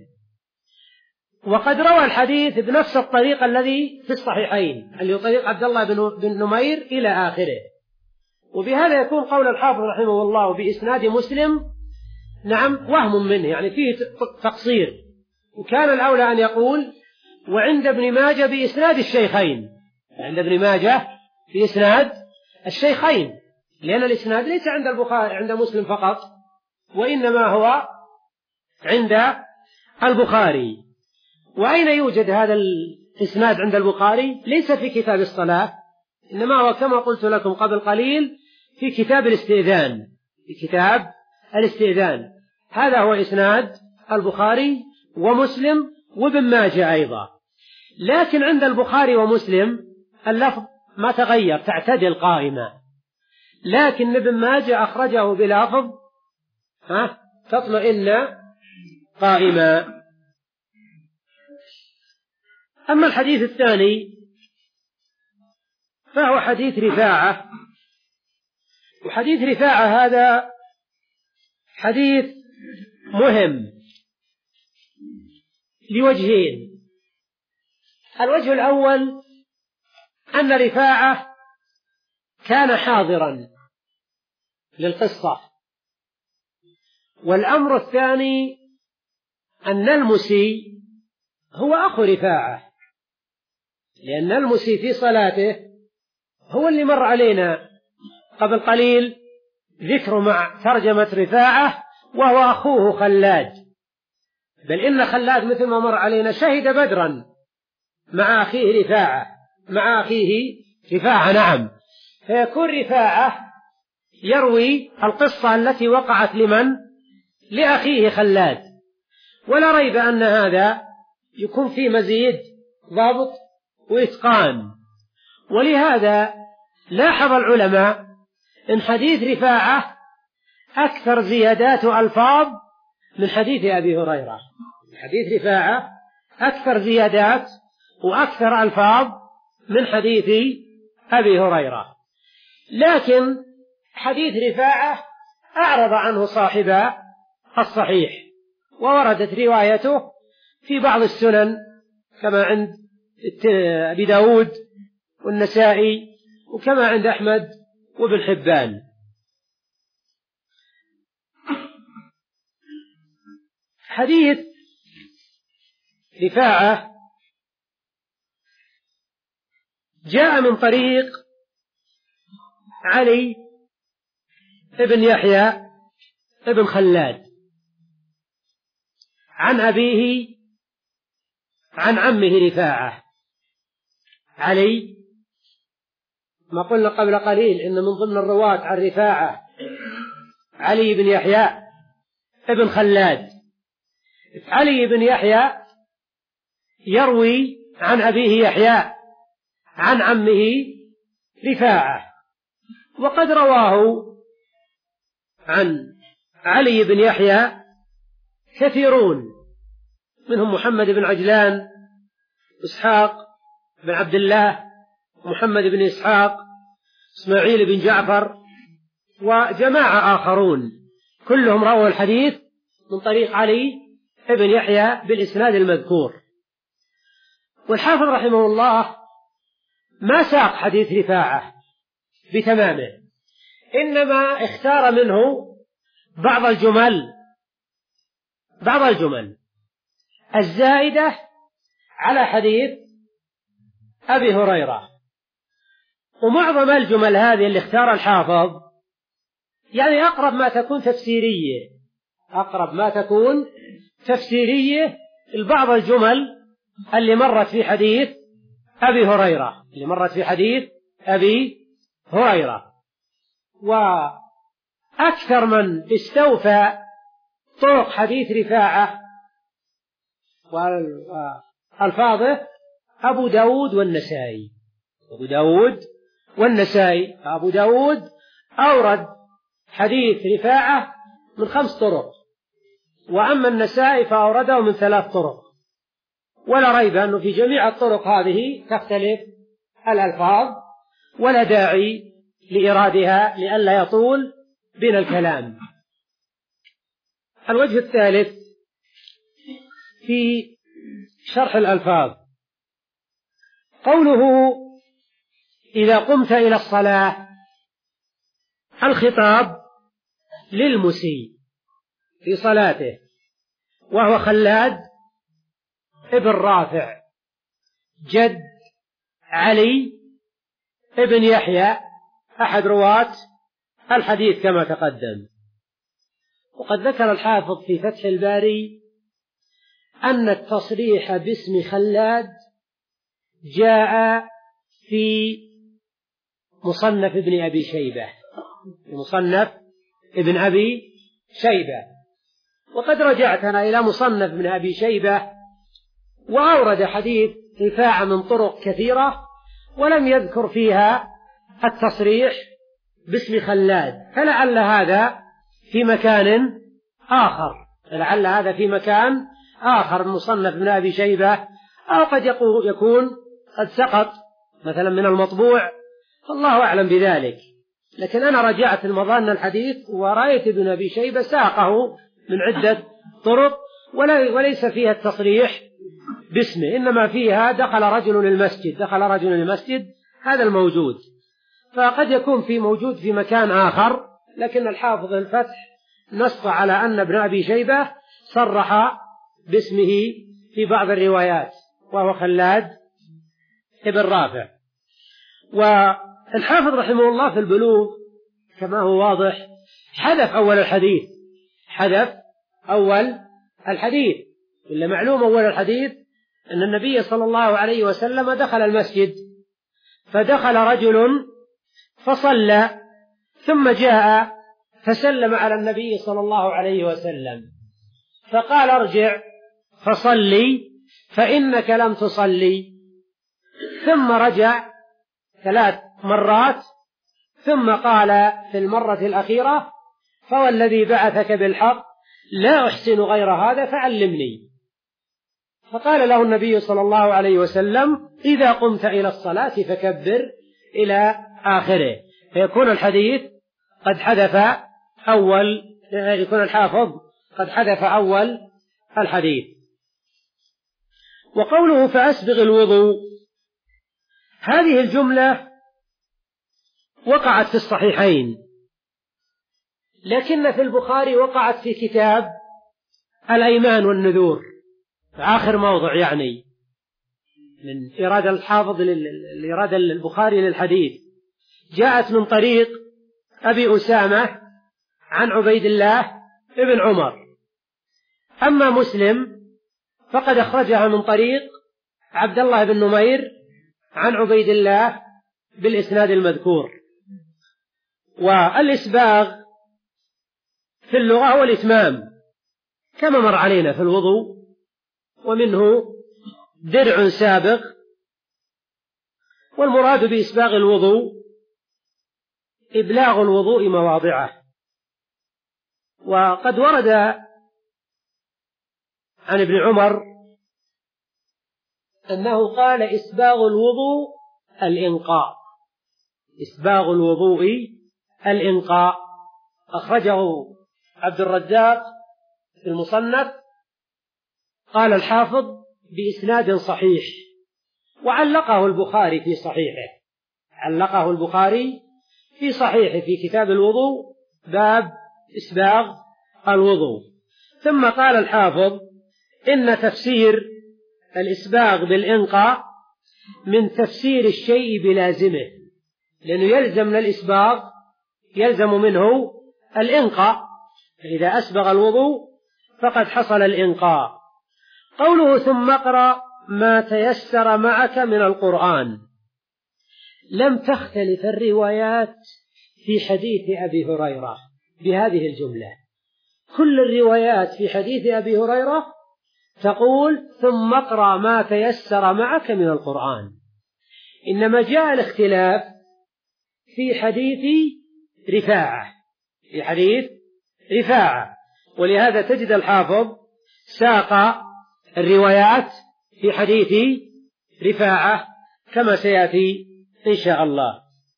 Speaker 1: وقد روى الحديث بنفس الطريق الذي في الصحيحين اللي هو طريق عبد الله بن نمير إلى آخره. وبهذا يكون قول الحافظ رحمه الله بإسناد مسلم نعم وهم منه، يعني فيه تقصير، وكان الأولى أن يقول وعند ابن ماجه بإسناد الشيخين، عند ابن ماجه بإسناد الشيخين، لأن الإسناد ليس عند البخاري عند مسلم فقط، وإنما هو عند البخاري. وأين يوجد هذا الإسناد عند البخاري؟ ليس في كتاب الصلاة، إنما هو كما قلت لكم قبل قليل في كتاب الاستئذان، في كتاب الاستئذان. هذا هو إسناد البخاري ومسلم وابن ماجه أيضا. لكن عند البخاري ومسلم اللفظ ما تغير، تعتدل قائمة، لكن ابن ماجه أخرجه بلفظ ها تطمئن قائمة. أما الحديث الثاني فهو حديث رفاعة، وحديث رفاعة هذا حديث مهم لوجهين. الوجه الأول أن رفاعة كان حاضرا للقصة، والأمر الثاني أن المسي هو أخو رفاعة، لأن المسي في صلاته هو اللي مر علينا قبل قليل ذكر مع ترجمة رفاعة، وهو أخوه خلاد، بل إن خلاد مثل ما مر علينا شهد بدرا مع أخيه رفاعة مع أخيه رفاعة نعم. فيكون رفاعة يروي القصة التي وقعت لمن؟ لأخيه خلاد. ولا ريب أن هذا يكون فيه مزيد ضابط وإتقان. ولهذا لاحظ العلماء إن حديث رفاعة أكثر زيادات ألفاظ من حديث أبي هريرة. حديث رفاعة أكثر زيادات وأكثر ألفاظ من حديث أبي هريرة. لكن حديث رفاعة أعرض عنه صاحب الصحيح، ووردت روايته في بعض السنن كما عند أبي داود والنسائي، وكما عند أحمد وابن حبان. حديث رفاعة جاء من طريق علي ابن يحيى ابن خلاد عن أبيه عن عمه رفاعة. علي ما قلنا قبل قليل إن من ضمن الرواة عن رفاعة علي بن يحيى ابن خلاد. علي بن يحيى يروي عن أبيه يحيى عن عمه رفاعة، وقد رواه عن علي بن يحيى كثيرون، منهم محمد بن عجلان، إسحاق بن عبد الله، محمد بن إسحاق، إسماعيل بن جعفر، وجماعة آخرون كلهم رووا الحديث من طريق علي بن يحيى بالإسناد المذكور. والحافظ رحمه الله ما ساق حديث رفاعة بتمامه، إنما اختار منه بعض الجمل بعض الجمل الزائدة على حديث أبي هريرة. ومعظم الجمل هذه اللي اختار الحافظ يعني أقرب ما تكون تفسيرية أقرب ما تكون تفسيرية لبعض الجمل اللي مرت في حديث أبي هريرة اللي مرت في حديث أبي هريرة. وأكثر من استوفى طرق حديث رفاعة والفاظه أبو داود والنسائي أبو داود والنسائي أبو داود أورد حديث رفاعة من خمس طرق، وأما النسائي فأورده من ثلاث طرق، ولا ريب أنه في جميع الطرق هذه تختلف الألفاظ، ولا داعي لإرادها لئلا يطول بنا الكلام. الوجه الثالث في شرح الألفاظ قوله إذا قمت إلى الصلاة، الخطاب للمسيء في صلاته، وهو خلاد ابن رافع جد علي ابن يحيى أحد رواة الحديث كما تقدم. وقد ذكر الحافظ في فتح الباري أن التصريح باسم خلاد جاء في مصنف ابن أبي شيبة في مصنف ابن أبي شيبة وقد رجعتنا إلى مصنف ابن أبي شيبة وأورد حديث رفاعة من طرق كثيرة ولم يذكر فيها التصريح باسم خلاد، فلعل هذا في مكان آخر لعل هذا في مكان آخر مصنف ابن أبي شيبة، أو قد يكون قد سقط مثلا من المطبوع، فالله أعلم بذلك. لكن أنا رجعت المظان الحديث ورأيت ابن أبي شيبة ساقه من عدة طرق وليس فيها التصريح باسمه، إنما فيها دخل رجل المسجد دخل رجل المسجد هذا الموجود، فقد يكون في موجود في مكان آخر، لكن الحافظ الفتح نص على أن ابن أبي شيبة صرح باسمه في بعض الروايات وهو خلاد ابن رافع. والحافظ رحمه الله في البلوغ كما هو واضح حذف أول الحديث حذف أول الحديث إلا معلوم أول الحديث أن النبي صلى الله عليه وسلم دخل المسجد، فدخل رجل فصلى ثم جاء فسلم على النبي صلى الله عليه وسلم فقال ارجع فصلي فإنك لم تصلي، ثم رجع ثلاث مرات ثم قال في المرة الأخيرة فوالذي بعثك بالحق لا أحسن غير هذا فعلمني. فقال له النبي صلى الله عليه وسلم إذا قمت إلى الصلاة فكبر إلى آخره، فيكون الحديث قد حذف أول يكون الحافظ قد حذف أول الحديث. وقوله فأسبغ الوضوء، هذه الجملة وقعت في الصحيحين، لكن في البخاري وقعت في كتاب الأيمان والنذور، آخر موضع يعني من إرادة الحافظ الإرادة البخاري للحديث، جاءت من طريق أبي أسامة عن عبيد الله ابن عمر. أما مسلم فقد أخرجها من طريق عبد الله بن نمير عن عبيد الله بالإسناد المذكور. والإسباغ في اللغة هو الإتمام كما مر علينا في الوضوء، ومنه درع سابغ، والمراد بإسباغ الوضوء إبلاغ الوضوء مواضعه. وقد ورد عن ابن عمر أنه قال إسباغ الوضوء الإنقاء، إسباغ الوضوء الإنقاء. أخرجه عبد الرزاق في المصنف، قال الحافظ بإسناد صحيح، وعلقه البخاري في صحيحه، علقه البخاري في صحيحه في كتاب الوضوء باب إسباغ الوضوء. ثم قال الحافظ إن تفسير الإسباغ بالإنقاء من تفسير الشيء بلازمه، لأنه يلزم من الإسباغ يلزم منه الإنقاء، فإذا أسبغ الوضوء فقد حصل الإنقاء. قوله ثم اقرأ ما تيسر معك من القرآن، لم تختلف الروايات في حديث أبي هريرة بهذه الجملة، كل الروايات في حديث أبي هريرة تقول ثم اقرأ ما تيسر معك من القرآن، إنما جاء الاختلاف في حديث رفاعة، في حديث رفاعة، ولهذا تجد الحافظ ساق الروايات في حديث رفاعة كما سيأتي إن شاء الله.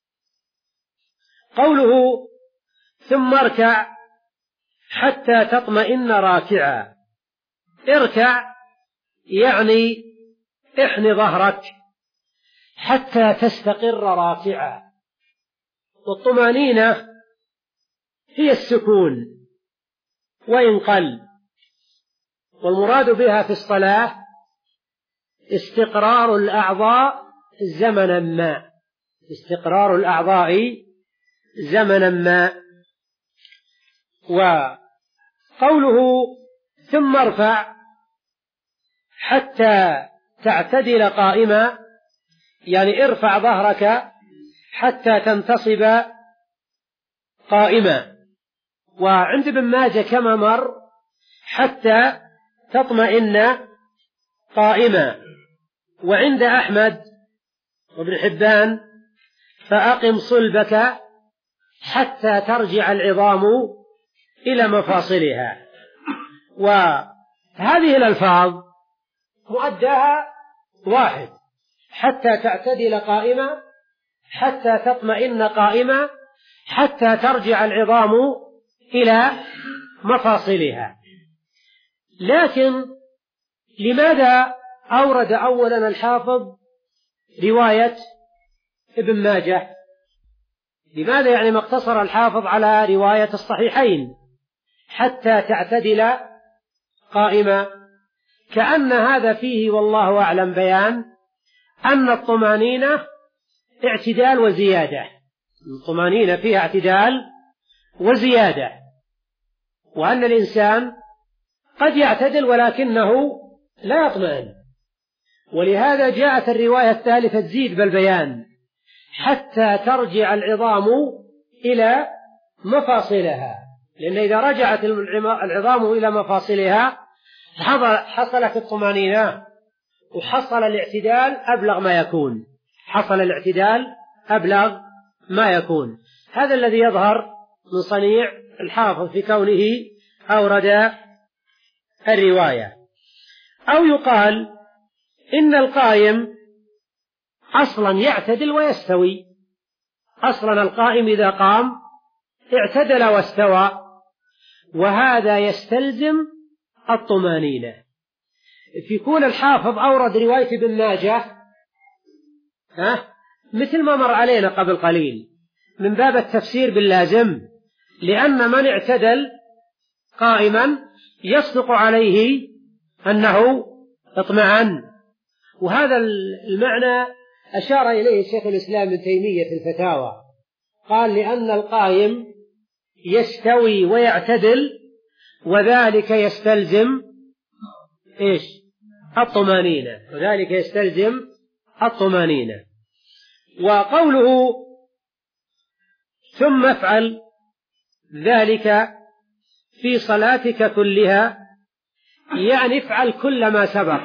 Speaker 1: قوله ثم اركع حتى تطمئن راكعا، اركع يعني احن ظهرك حتى تستقر راكعا، والطمأنينة هي السكون وإن قل، والمراد بها في الصلاة استقرار الأعضاء زمنا ما، استقرار الأعضاء زمنا ما. وقوله ثم ارفع حتى تعتدل قائما، يعني ارفع ظهرك حتى تنتصب قائما. وعند ابن ماجه كما مر حتى تطمئن قائما، وعند أحمد وابن حبان فأقم صلبك حتى ترجع العظام إلى مفاصلها. وهذه الألفاظ مؤداها واحد، حتى تعتدل قائمة، حتى تطمئن قائمة، حتى ترجع العظام إلى مفاصلها. لكن لماذا أورد أولا الحافظ رواية ابن ماجه؟ لماذا يعني ما اقتصر الحافظ على رواية الصحيحين حتى تعتدل قائمة؟ كأن هذا فيه والله أعلم بيان أن الطمأنينة اعتدال وزيادة، الطمأنينة فيها اعتدال وزيادة، وأن الإنسان قد يعتدل ولكنه لا يطمئن. ولهذا جاءت الرواية الثالثة تزيد بالبيان حتى ترجع العظام إلى مفاصلها، لأن إذا رجعت العظام إلى مفاصلها حصلت الطمأنينة وحصل الاعتدال أبلغ ما يكون، حصل الاعتدال أبلغ ما يكون. هذا الذي يظهر من صنيع الحافظ في كونه أورد الرواية. أو يقال إن القائم أصلا يعتدل ويستوي، أصلا القائم إذا قام اعتدل واستوى، وهذا يستلزم الطمانينة. يكون الحافظ أورد رواية ابن ماجه ها مثل ما مر علينا قبل قليل من باب التفسير باللازم، لأن من اعتدل قائما يصدق عليه أنه اطمأن. وهذا المعنى أشار إليه شيخ الإسلام ابن تيمية في الفتاوى، قال لأن القائم يستوي ويعتدل، وذلك يستلزم إيش؟ الطمانينة، وذلك يستلزم الطمانينة. وقوله ثم افعل ذلك في صلاتك كلها، يعني افعل كل ما سبق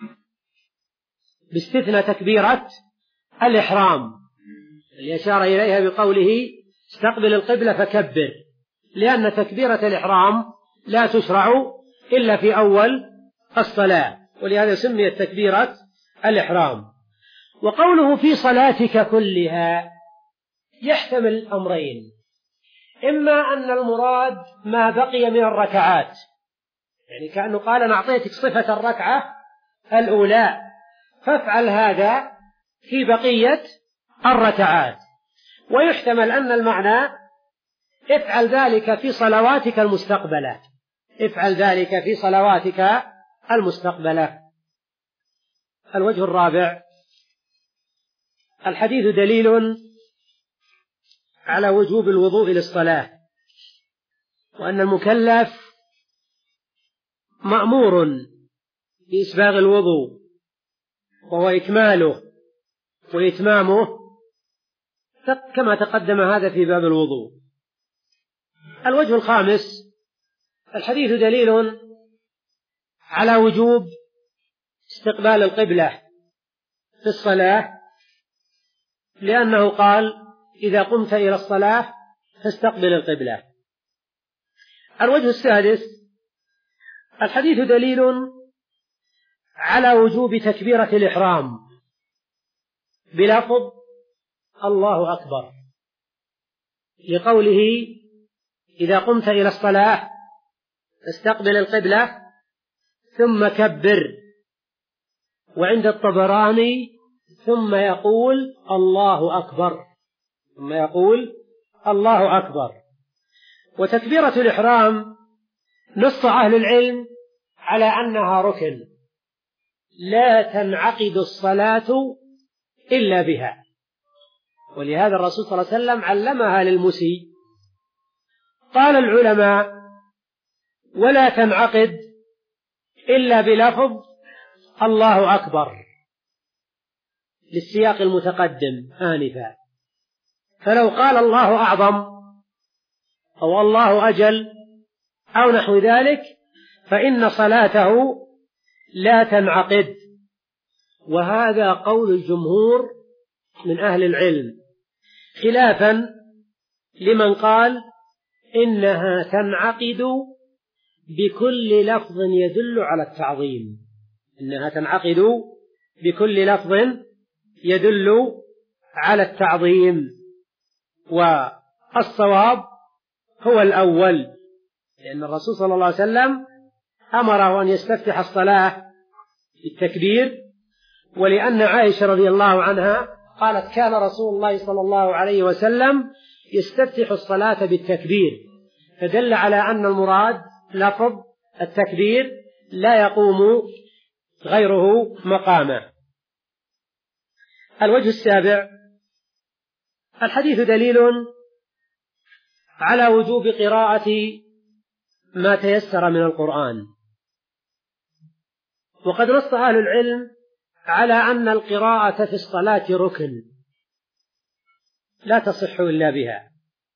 Speaker 1: باستثناء تكبيرة الإحرام اللي أشار إليها بقوله استقبل القبلة فكبر، لأن تكبيرة الإحرام لا تشرع إلا في أول الصلاة، ولهذا سميت تكبيرة الإحرام. وقوله في صلاتك كلها يحتمل الأمرين، إما أن المراد ما بقي من الركعات، يعني كأنه قال أنا أعطيتك صفة الركعة الأولى فافعل هذا في بقية الركعات، ويحتمل أن المعنى افعل ذلك في صلواتك المستقبلة، افعل ذلك في صلواتك المستقبلة. الوجه الرابع، الحديث دليل على وجوب الوضوء للصلاة، وأن المكلف مأمور بإسباغ الوضوء وهو إكماله وإتمامه كما تقدم هذا في باب الوضوء. الوجه الخامس، الحديث دليل على وجوب استقبال القبلة في الصلاة، لأنه قال إذا قمت إلى الصلاة فاستقبل القبلة. الوجه السادس، الحديث دليل على وجوب تكبيرة الإحرام بلفظ الله أكبر، لقوله إذا قمت إلى الصلاة فاستقبل القبلة ثم كبر، وعند الطبراني ثم يقول الله أكبر، ثم يقول الله أكبر. وتكبيرة الإحرام نص أهل العلم على أنها ركن لا تنعقد الصلاة إلا بها، ولهذا الرسول صلى الله عليه وسلم علمها للمسيء. قال العلماء ولا تنعقد إلا بلفظ الله أكبر للسياق المتقدم آنفا، فلو قال الله أعظم أو الله أجل أو نحو ذلك فإن صلاته لا تنعقد، وهذا قول الجمهور من أهل العلم، خلافا لمن قال إنها تنعقد بكل لفظ يدل على التعظيم، إنها تنعقد بكل لفظ يدل على التعظيم. والصواب هو الأول، لأن الرسول صلى الله عليه وسلم أمره أن يستفتح الصلاة بالتكبير، ولأن عائشة رضي الله عنها قالت كان رسول الله صلى الله عليه وسلم يستفتح الصلاة بالتكبير، فدل على أن المراد لفظ التكبير لا يقوم غيره مقامه. الوجه السابع، الحديث دليل على وجوب قراءة ما تيسر من القرآن، وقد نص أهل العلم على أن القراءة في الصلاة ركن لا تصح إلا بها،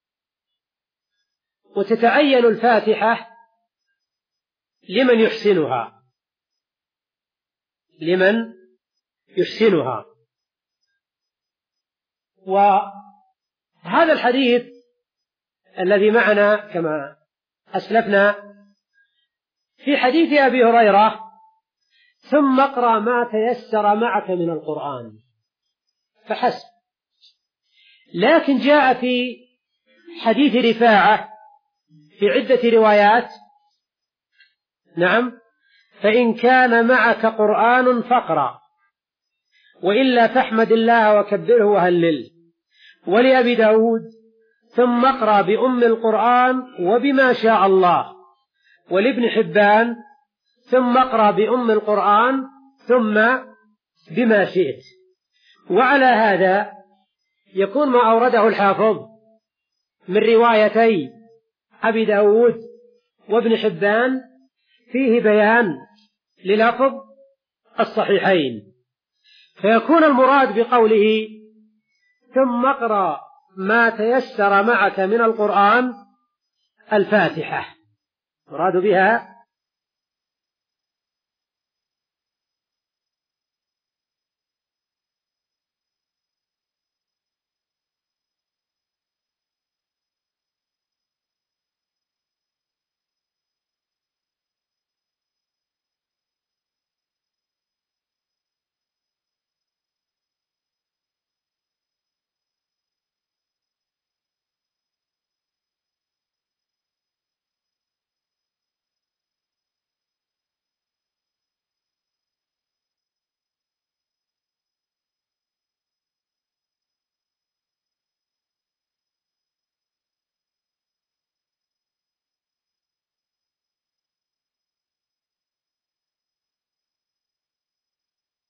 Speaker 1: وتتعين الفاتحة لمن يحسنها لمن يحسنها. وهذا الحديث الذي معنا كما أسلفنا في حديث أبي هريرة ثم اقرأ ما تيسر معك من القرآن فحسب، لكن جاء في حديث رفاعة في عدة روايات. نعم. فإن كان معك قرآن فاقرأ وإلا فاحمد الله وكبره وهلل. ولأبي داود ثم اقرأ بأم القرآن وبما شاء الله. ولابن حبان ثم اقرأ بأم القرآن ثم بما شئت. وعلى هذا يكون ما أورده الحافظ من روايتي أبي داود وابن حبان فيه بيان للفظ الصحيحين، فيكون المراد بقوله ثم اقرأ ما تيسر معك من القرآن الفاتحة، مراد بها